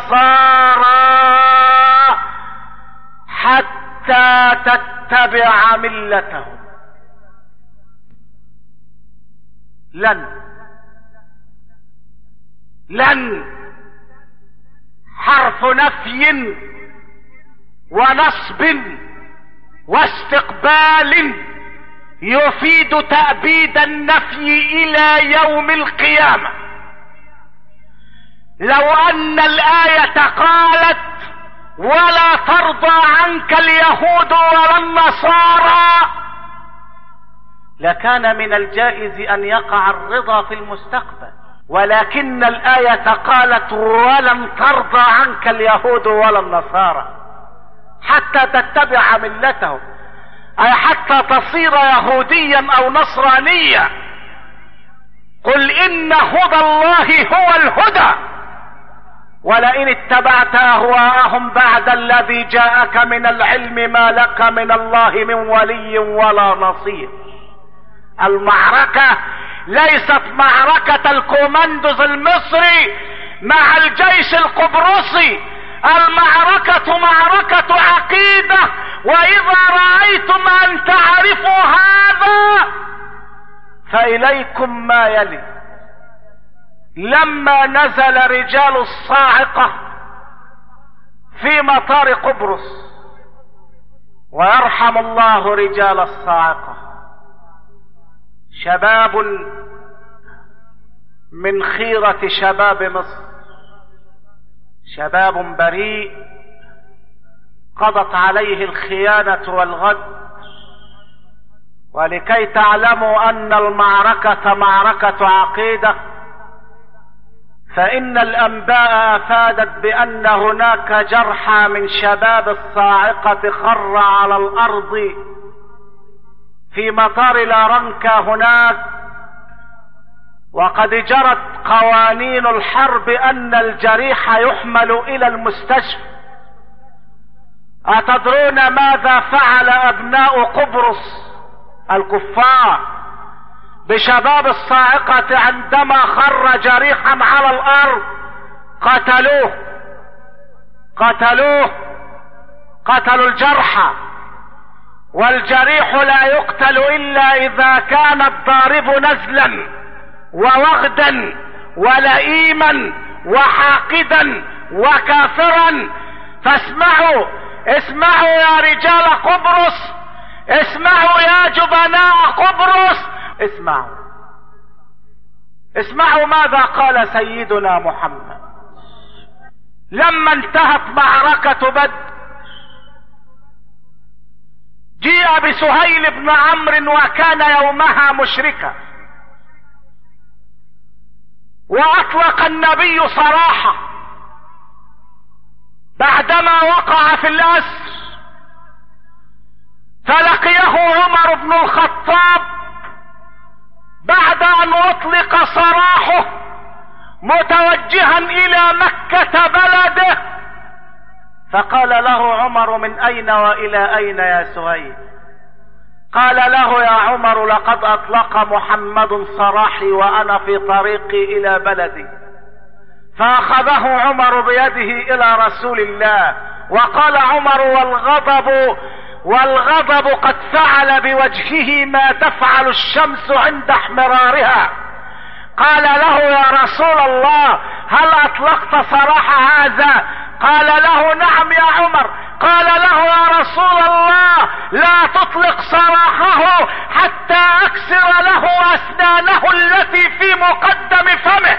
النصارى حتى تتبع ملتهم. لن لن حرف نفي ونصب واستقبال يفيد تأبيد النفي الى يوم القيامة. لو ان الآية قالت: ولا ترضى عنك اليهود ولا النصارى، لكان من الجائز ان يقع الرضا في المستقبل، ولكن الآية قالت: ولن ترضى عنك اليهود ولا النصارى حتى تتبع ملتهم، اي حتى تصير يهوديا او نصرانيا. قل ان هدى الله هو الهدى ولئن اتبعت اهواءهم بعد الذي جاءك من العلم ما لك من الله من ولي ولا نصير. المعركة ليست معركة الكوماندوز المصري مع الجيش القبرصي، المعركة معركة عقيدة. واذا رأيتم ان تعرفوا هذا فإليكم ما يلي. لما نزل رجال الصاعقة في مطار قبرص، ويرحم الله رجال الصاعقة، شباب من خيرة شباب مصر، شباب بريء قضت عليه الخيانة والغد. ولكي تعلموا ان المعركة معركة عقيدة، فان الانباء افادت بان هناك جرحى من شباب الصاعقة خر على الارض في مطار لارنكا هناك. وقد جرت قوانين الحرب ان الجريح يحمل الى المستشفى. اتدرون ماذا فعل ابناء قبرص الكفار بشباب الصاعقة عندما خر جريحا على الارض؟ قتلوه قتلوه قتلوا الجرحى. والجريح لا يقتل الا اذا كان الضارب نزلا ووغدا ولئيما وحاقدا وكافرا. فاسمعوا اسمعوا يا رجال قبرص، اسمعوا يا جبناء قبرص، اسمعوا اسمعوا ماذا قال سيدنا محمد لما انتهت معركة بدر. جيء بسهيل بن عمرو وكان يومها مشركا، واطلق النبي صراحة بعدما وقع في الاسر، فلقيه عمر بن الخطاب بعد ان اطلق سراحه متوجها الى مكة بلده، فقال له عمر: من اين والى اين يا سهيل؟ قال له: يا عمر لقد اطلق محمد سراحي وانا في طريقي الى بلدي. فاخذه عمر بيده الى رسول الله، وقال عمر والغضب والغضب قد فعل بوجهه ما تفعل الشمس عند احمرارها. قال له: يا رسول الله هل اطلقت سراح هذا؟ قال له: نعم يا عمر. قال له: يا رسول الله لا تطلق سراحه حتى اكسر له اسنانه التي في مقدم فمه.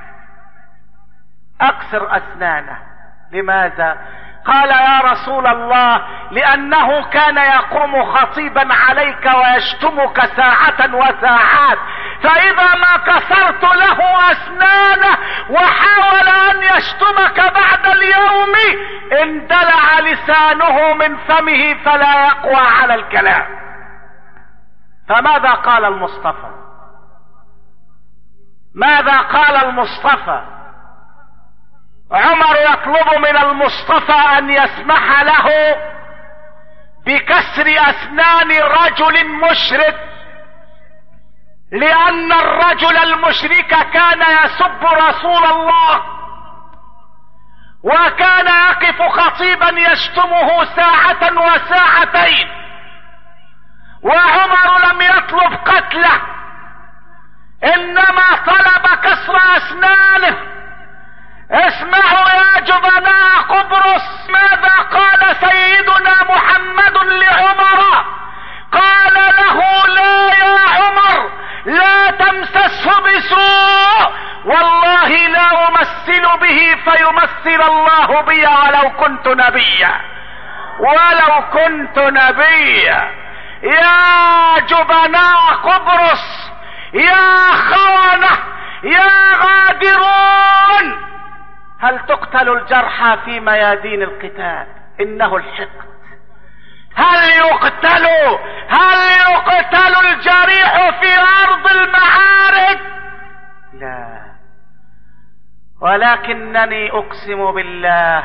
اكسر اسنانه، لماذا؟ قال: يا رسول الله لانه كان يقوم خطيبا عليك ويشتمك ساعة وساعات، فاذا ما كسرت له اسنانه وحاول ان ان يشتمك بعد اليوم اندلع لسانه من فمه فلا يقوى على الكلام. فماذا قال المصطفى؟ ماذا قال المصطفى؟ عمر يطلب من المصطفى ان يسمح له بكسر اسنان رجل مشرك، لان الرجل المشرك كان يسب رسول الله، وكان يقف خطيبا يشتمه ساعة وساعتين، وعمر لم يطلب قتله، انما طلب كسر اسنانه. اسمعوا يا جبناء قبرص ماذا قال سيدنا محمد لعمر. قال له: لا يا عمر، لا تمسسه بسوء، والله لا امثل به فيمثل الله بي ولو كنت نبيا، ولو كنت نبيا. يا جبناء قبرص، يا خونة، يا غادرون، هل تقتل الجرحى في ميادين القتال؟ انه الحقد. هل يقتل هل يقتل الجريح في ارض المعارك؟ لا. ولكنني اقسم بالله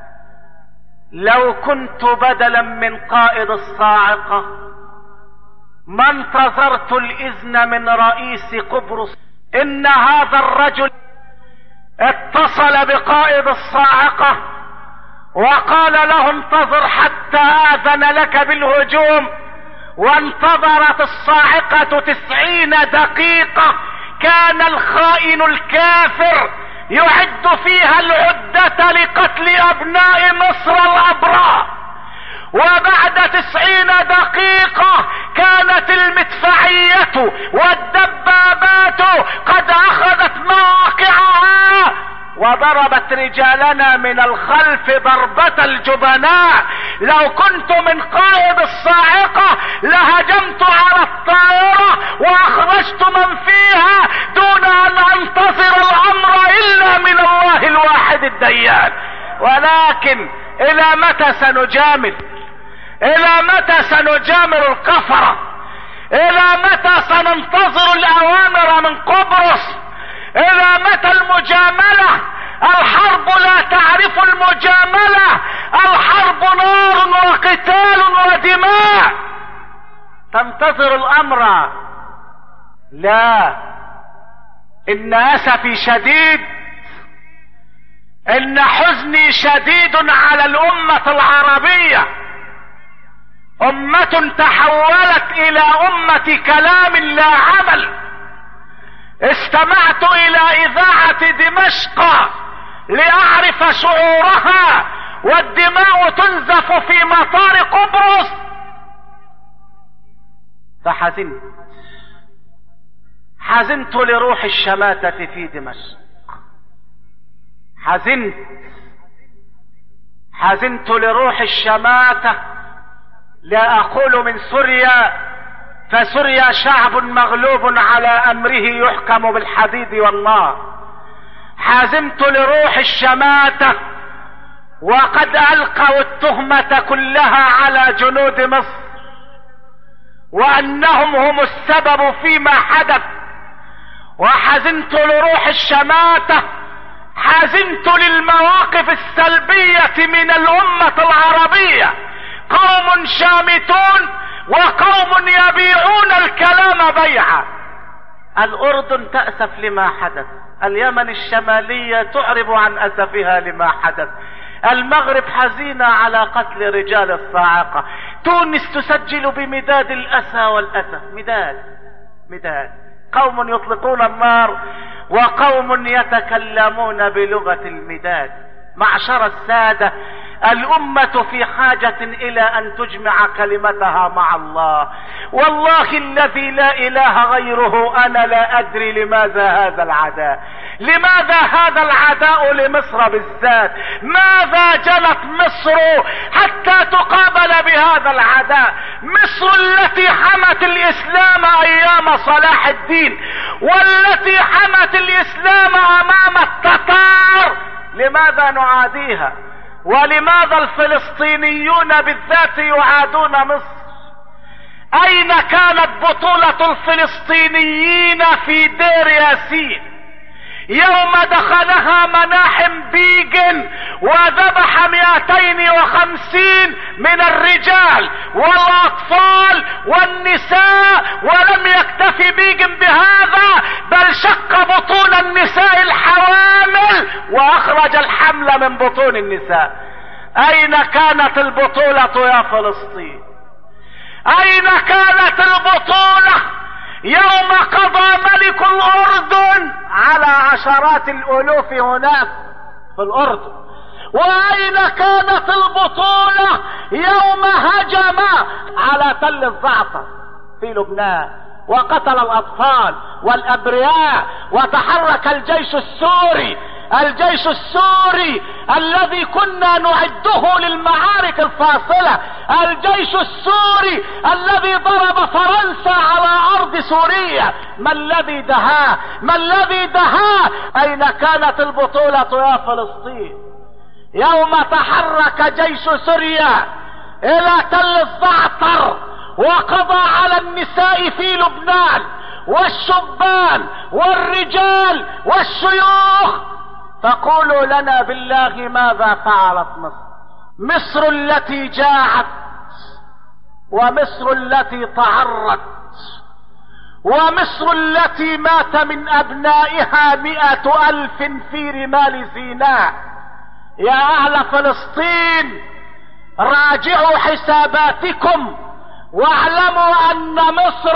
لو كنت بدلا من قائد الصاعقة ما انتظرت الاذن من رئيس قبرص. ان هذا الرجل اتصل بقائد الصاعقة وقال له: انتظر حتى آذن لك بالهجوم. وانتظرت الصاعقة تسعين دقيقة. كان الخائن الكافر يعد فيها العدة لقتل أبناء مصر الأبرار. وبعد تسعين دقيقة كانت المدفعية والدبابات قد أخذت مواقعها وضربت رجالنا من الخلف ضربة الجبناء. لو كنت من قائد الصاعقة لهجمت على الطائرة واخرجت من فيها دون ان انتظر الامر الا من الله الواحد الديان. ولكن الى متى سنجامل؟ الى متى سنجامل الكفرة؟ الى متى سننتظر الاوامر من قبرص؟ الى متى المجاملة؟ الحرب لا تعرف المجاملة. الحرب نار وقتال ودماء. تنتظر الامر؟ لا. ان اسفي شديد، ان حزني شديد على الامة العربية. امة تحولت الى امة كلام لا عمل. استمعت الى اذاعة دمشق لاعرف شعورها والدماء تنزف في مطار قبرص فحزنت. حزنت لروح الشماتة في دمشق. حزنت حزنت لروح الشماتة. لا اقول من سوريا، فسوريا شعب مغلوب على امره يحكم بالحديد والنار. حزنت لروح الشماتة وقد القوا التهمة كلها على جنود مصر وانهم هم السبب فيما حدث. وحزنت لروح الشماتة. حزنت للمواقف السلبية من الامة العربية. قوم شامتون وقوم يبيعون الكلام بيعا. الاردن تأسف لما حدث، اليمن الشمالية تعرب عن اسفها لما حدث، المغرب حزينة على قتل رجال الصاعقة، تونس تسجل بمداد الاسى والاسف. مداد مداد قوم يطلقون النار وقوم يتكلمون بلغة المداد. معشر السادة، الأمة في حاجة إلى أن تجمع كلمتها مع الله. والله الذي لا إله غيره أنا لا أدري لماذا هذا العداء. لماذا هذا العداء لمصر بالذات؟ ماذا جنت مصر حتى تقابل بهذا العداء؟ مصر التي حمت الإسلام أيام صلاح الدين، والتي حمت الإسلام أمام التتار لماذا نعاديها؟ ولماذا الفلسطينيون بالذات يعادون مصر؟ اين كانت بطولة الفلسطينيين في دير ياسين يوم دخلها مناحم بيجن وذبح مئتين وخمسين من الرجال والاطفال والنساء؟ ولم يكتفي بيجن بهذا، بل شق بطون النساء الحوامل واخرج الحمل من بطون النساء. اين كانت البطولة يا فلسطين؟ اين كانت البطولة يوم قضى ملك الاردن على عشرات الالوف هناك في الاردن؟ واين كانت البطولة يوم هجم على تل الزعتر في لبنان وقتل الاطفال والابرياء وتحرك الجيش السوري، الجيش السوري الذي كنا نعده للمعارك الفاصلة، الجيش السوري الذي ضرب فرنسا على ارض سوريا؟ ما الذي دهاه؟ ما الذي دهاه؟ اين كانت البطولة يا فلسطين يوم تحرك جيش سوريا الى تل الزعتر وقضى على النساء في لبنان والشبان والرجال والشيوخ؟ تقولوا لنا بالله ماذا فعلت مصر؟ مصر التي جاعت، ومصر التي تعرت، ومصر التي مات من ابنائها مئة الف في رمال سيناء. يا اهل فلسطين راجعوا حساباتكم واعلموا ان مصر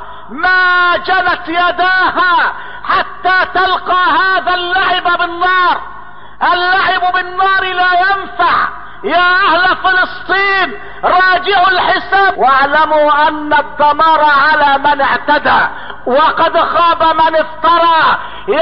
ما جلت يداها حتى تلقى هذا اللعب بالنار. اللعب بالنار لا ينفع. يا اهل فلسطين راجعوا الحساب واعلموا ان الدمار على من اعتدى وقد خاب من افترى.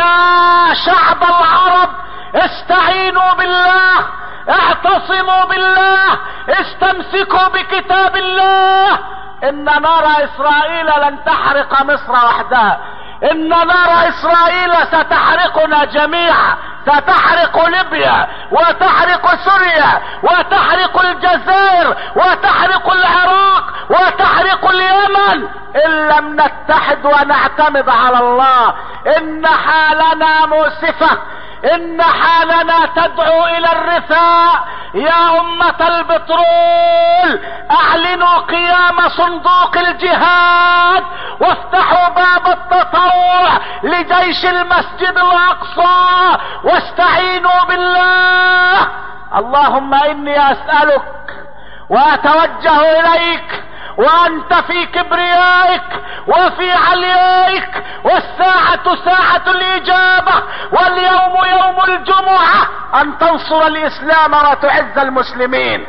يا شعب العرب استعينوا بالله، اعتصموا بالله، استمسكوا بكتاب الله. ان نار اسرائيل لن تحرق مصر وحدها، ان نار اسرائيل ستحرقنا جميعا، ستحرق ليبيا وتحرق سوريا وتحرق الجزائر وتحرق العراق وتحرق اليمن ان لم نتحد ونعتمد على الله. ان حالنا مؤسفة، ان حالنا تدعو الى الرثاء. يا امة البترول اعلنوا قيام صندوق الجهاد وافتحوا باب التطوع لجيش المسجد الاقصى واستعينوا بالله. اللهم اني اسألك واتوجه اليك وانت في كبريائك وفي عليائك، والساعة ساعة الاجابة واليوم يوم الجمعة، ان تنصر الاسلام وتعز المسلمين.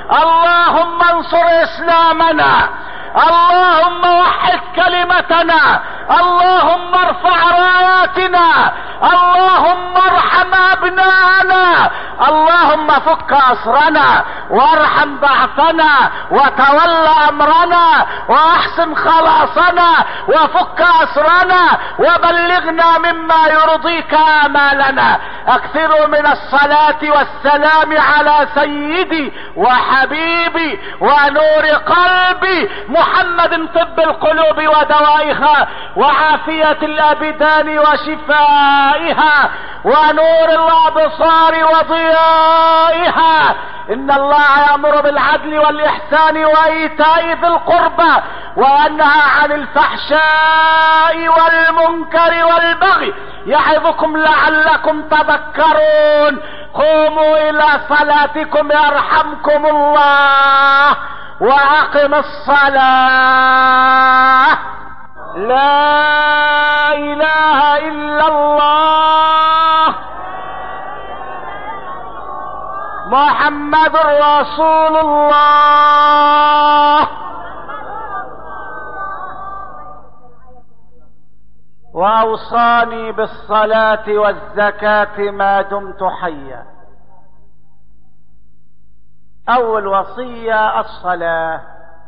اللهم انصر اسلامنا، اللهم وحد كلمتنا، اللهم ارفع راياتنا، اللهم ارحم ابناءنا، اللهم فك اسرنا وارحم ضعفنا وتولى امرنا واحسن خلاصنا وفك اسرنا وبلغنا مما يرضيك امالنا. اكثروا من الصلاة والسلام على سيدي وحبيبي ونور قلبي محمد، طب القلوب ودوائها وعافية الابدان وشفائها ونور الابصار وضيائها. ان الله يأمر بالعدل والاحسان وايتاء ذي القربى وينهى عن الفحشاء والمنكر والبغي يعظكم لعلكم تذكرون. قوموا الى صلاتكم يرحمكم الله واقم الصلاة. لا اله الا الله محمد رسول الله. واوصاني بالصلاة والزكاة ما دمت حيا. اول وصية الصلاة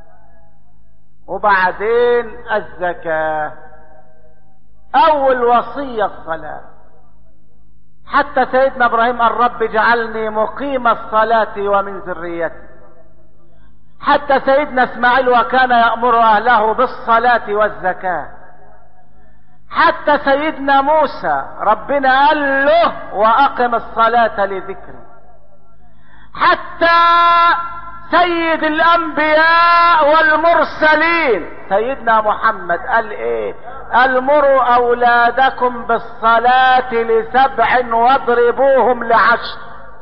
وبعدين الزكاة. اول وصية الصلاة. حتى سيدنا ابراهيم قال رب اجعلني مقيم الصلاة ومن ذريتي. حتى سيدنا اسماعيل وكان يأمر اهله بالصلاة والزكاة. حتى سيدنا موسى ربنا قال له واقم الصلاة لذكري. حتى سيد الانبياء والمرسلين سيدنا محمد قال ايه؟ قال مروا اولادكم بالصلاة لسبع واضربوهم لعشر.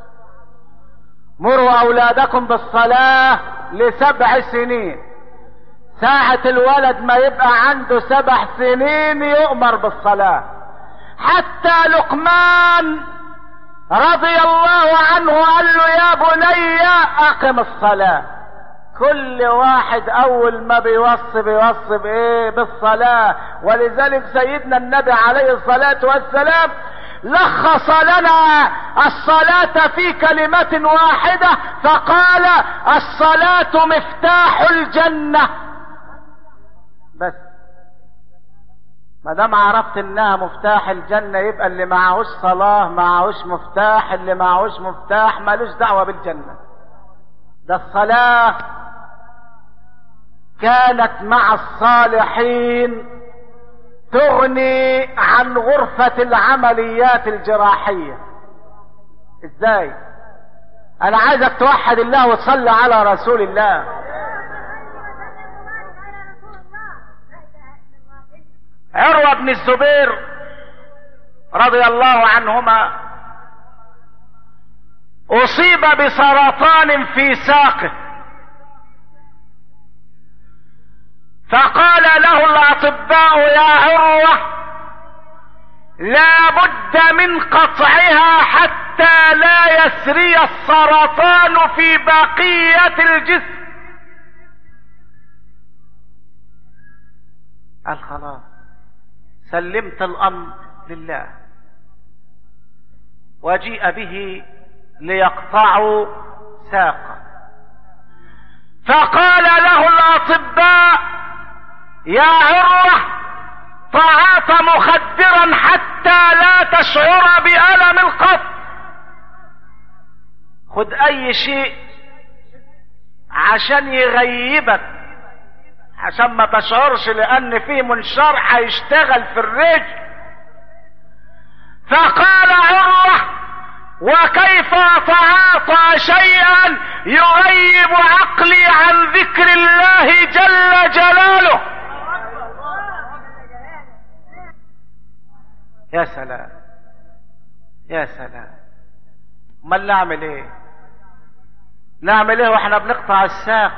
مروا اولادكم بالصلاة لسبع سنين. ساعة الولد ما يبقى عنده سبع سنين يؤمر بالصلاة. حتى لقمان رضي الله عنه قال له يا بني اقم الصلاة. كل واحد اول ما بيوصي بيوصي بايه؟ بالصلاة. ولذلك سيدنا النبي عليه الصلاة والسلام لخص لنا الصلاة في كلمة واحدة فقال الصلاة مفتاح الجنة. بس ما دام عرفت انها مفتاح الجنة يبقى اللي معهوش صلاة معهوش مفتاح، اللي معهوش مفتاح مالوش دعوة بالجنة. ده الصلاة كانت مع الصالحين تغني عن غرفة العمليات الجراحية. ازاي؟ انا عايزك توحد الله وتصلي على رسول الله. عروة بن الزبير رضي الله عنهما اصيب بسرطان في ساقه، فقال له الاطباء يا عروة لا بد من قطعها حتى لا يسري السرطان في بقية الجسم. قال خلاص سلمت الامر لله. وجيء به ليقطعوا ساقه، فقال له الاطباء يا عروة طعات مخدرا حتى لا تشعر بألم القط. خد اي شيء عشان يغيبك، عشان ما تشعرش، لان فيه منشار هيشتغل في الرجل. فقال عروة وكيف اتعاطى شيئا يغيب عقلي عن ذكر الله جل جلاله. يا سلام يا سلام. امال نعمل ايه؟ نعمل ايه واحنا بنقطع الساق؟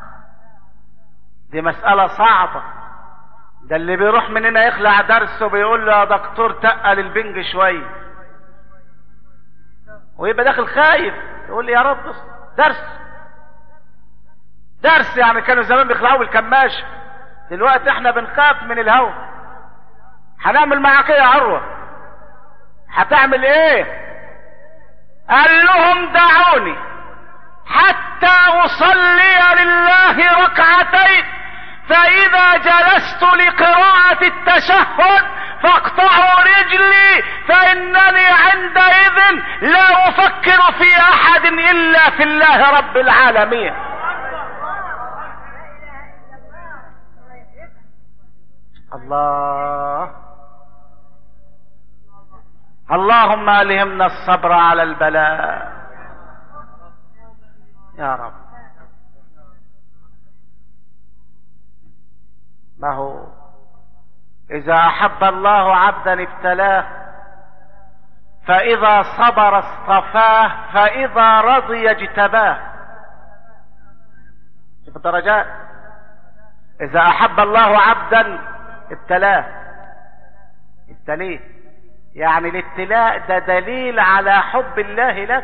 دي مسألة صعبة. ده اللي بيروح مننا يخلع درسه بيقول له يا دكتور تقل البنج شوية، ويبقى داخل خايف يقول يا رب درس درس. يعني كانوا زمان بيخلعوا بالكماشة، دلوقتي احنا بنخاف من الهوا. هنعمل معاك ايه يا عروة؟ هتعمل ايه؟ قال لهم دعوني حتى اصلي لله ركعتين، فاذا جلست لقراءة التشهد فاقطعوا رجلي، فانني عندئذ لا افكر في احد الا في الله رب العالمين. الله. اللهم الهمنا الصبر على البلاء يا رب. ما هو اذا احب الله عبدا ابتلاه، فاذا صبر اصطفاه، فاذا رضي اجتباه. شوف الدرجات. اذا احب الله عبدا ابتلاه، ابتليه، يعني الابتلاء ده دليل على حب الله لك.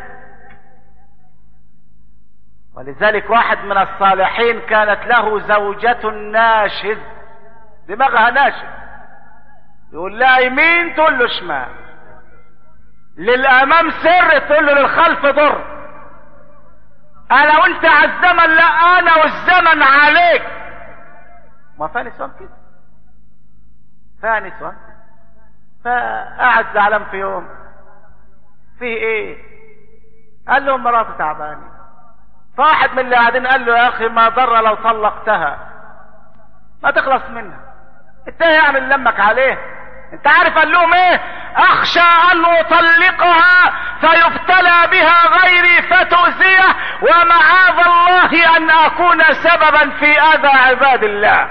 ولذلك واحد من الصالحين كانت له زوجة ناشز، دماغها ناشز، يقول لها يمين تقول له شمال، للامام سر تقول له للخلف ضر. انا وانت على الزمن، لا انا والزمن عليك. ما فيها نسوان كده، فيها نسوان. فقعد زعلان في يوم في ايه؟ قال له مراتي تعبانه. فواحد من اللي قاعدين قال له يا اخي ما ضر لو طلقتها، ما تخلص منها، انت يعمل لمك عليه. انت عارف قال لهم ايه؟ اخشى ان اطلقها فيبتلى بها غيري فتؤذيه، ومعاذ الله ان اكون سببا في اذى عباد الله.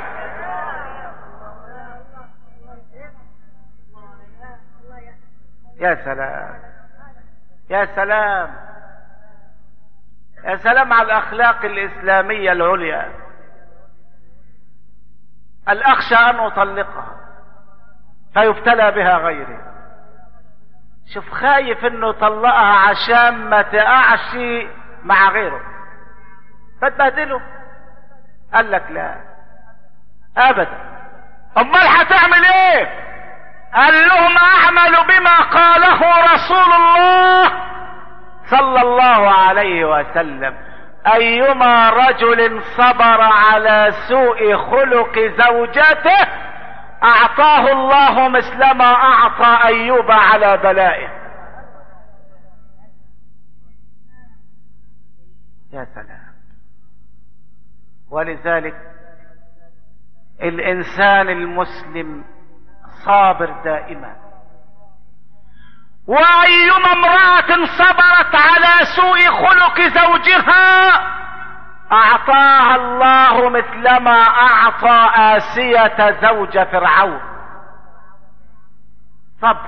يا سلام يا سلام يا سلام على الاخلاق الاسلاميه العليا. الاخشى ان اطلقها فيبتلى بها غيري. شوف، خايف انه يطلقها عشان ما تقعش مع غيره فتبهدله. قال لك لا ابدا. امال هتعمل ايه؟ قال لهم اعمل بما قاله رسول الله صلى الله عليه وسلم: ايما رجل صبر على سوء خلق زوجته اعطاه الله مثل ما اعطى ايوب على بلائه. يا سلام. ولذلك الانسان المسلم صابر دائما. وايما امرأة صبرت على سوء خلق زوجها اعطاها الله مثلما اعطى آسية زوج فرعون. صبر.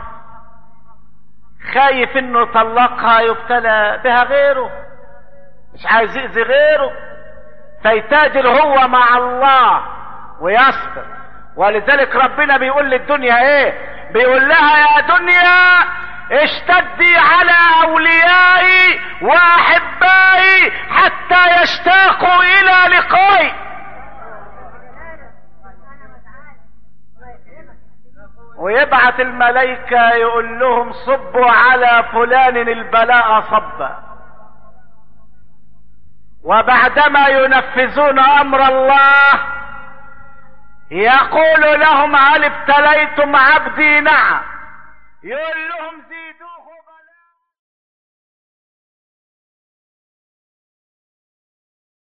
خايف انه طلقها يبتلى بها غيره، مش عايز يأذي غيره، فيتاجر هو مع الله ويصبر. ولذلك ربنا بيقول للدنيا ايه؟ بيقول لها يا دنيا اشتدي على اوليائي واحبائي حتى يشتاقوا الى لقائي. ويبعث الملائكة يقول لهم صبوا على فلان البلاء صبا. وبعدما ينفذون امر الله يقول لهم هل ابتليتم عبدي؟ نعم. يقول لهم زيدون.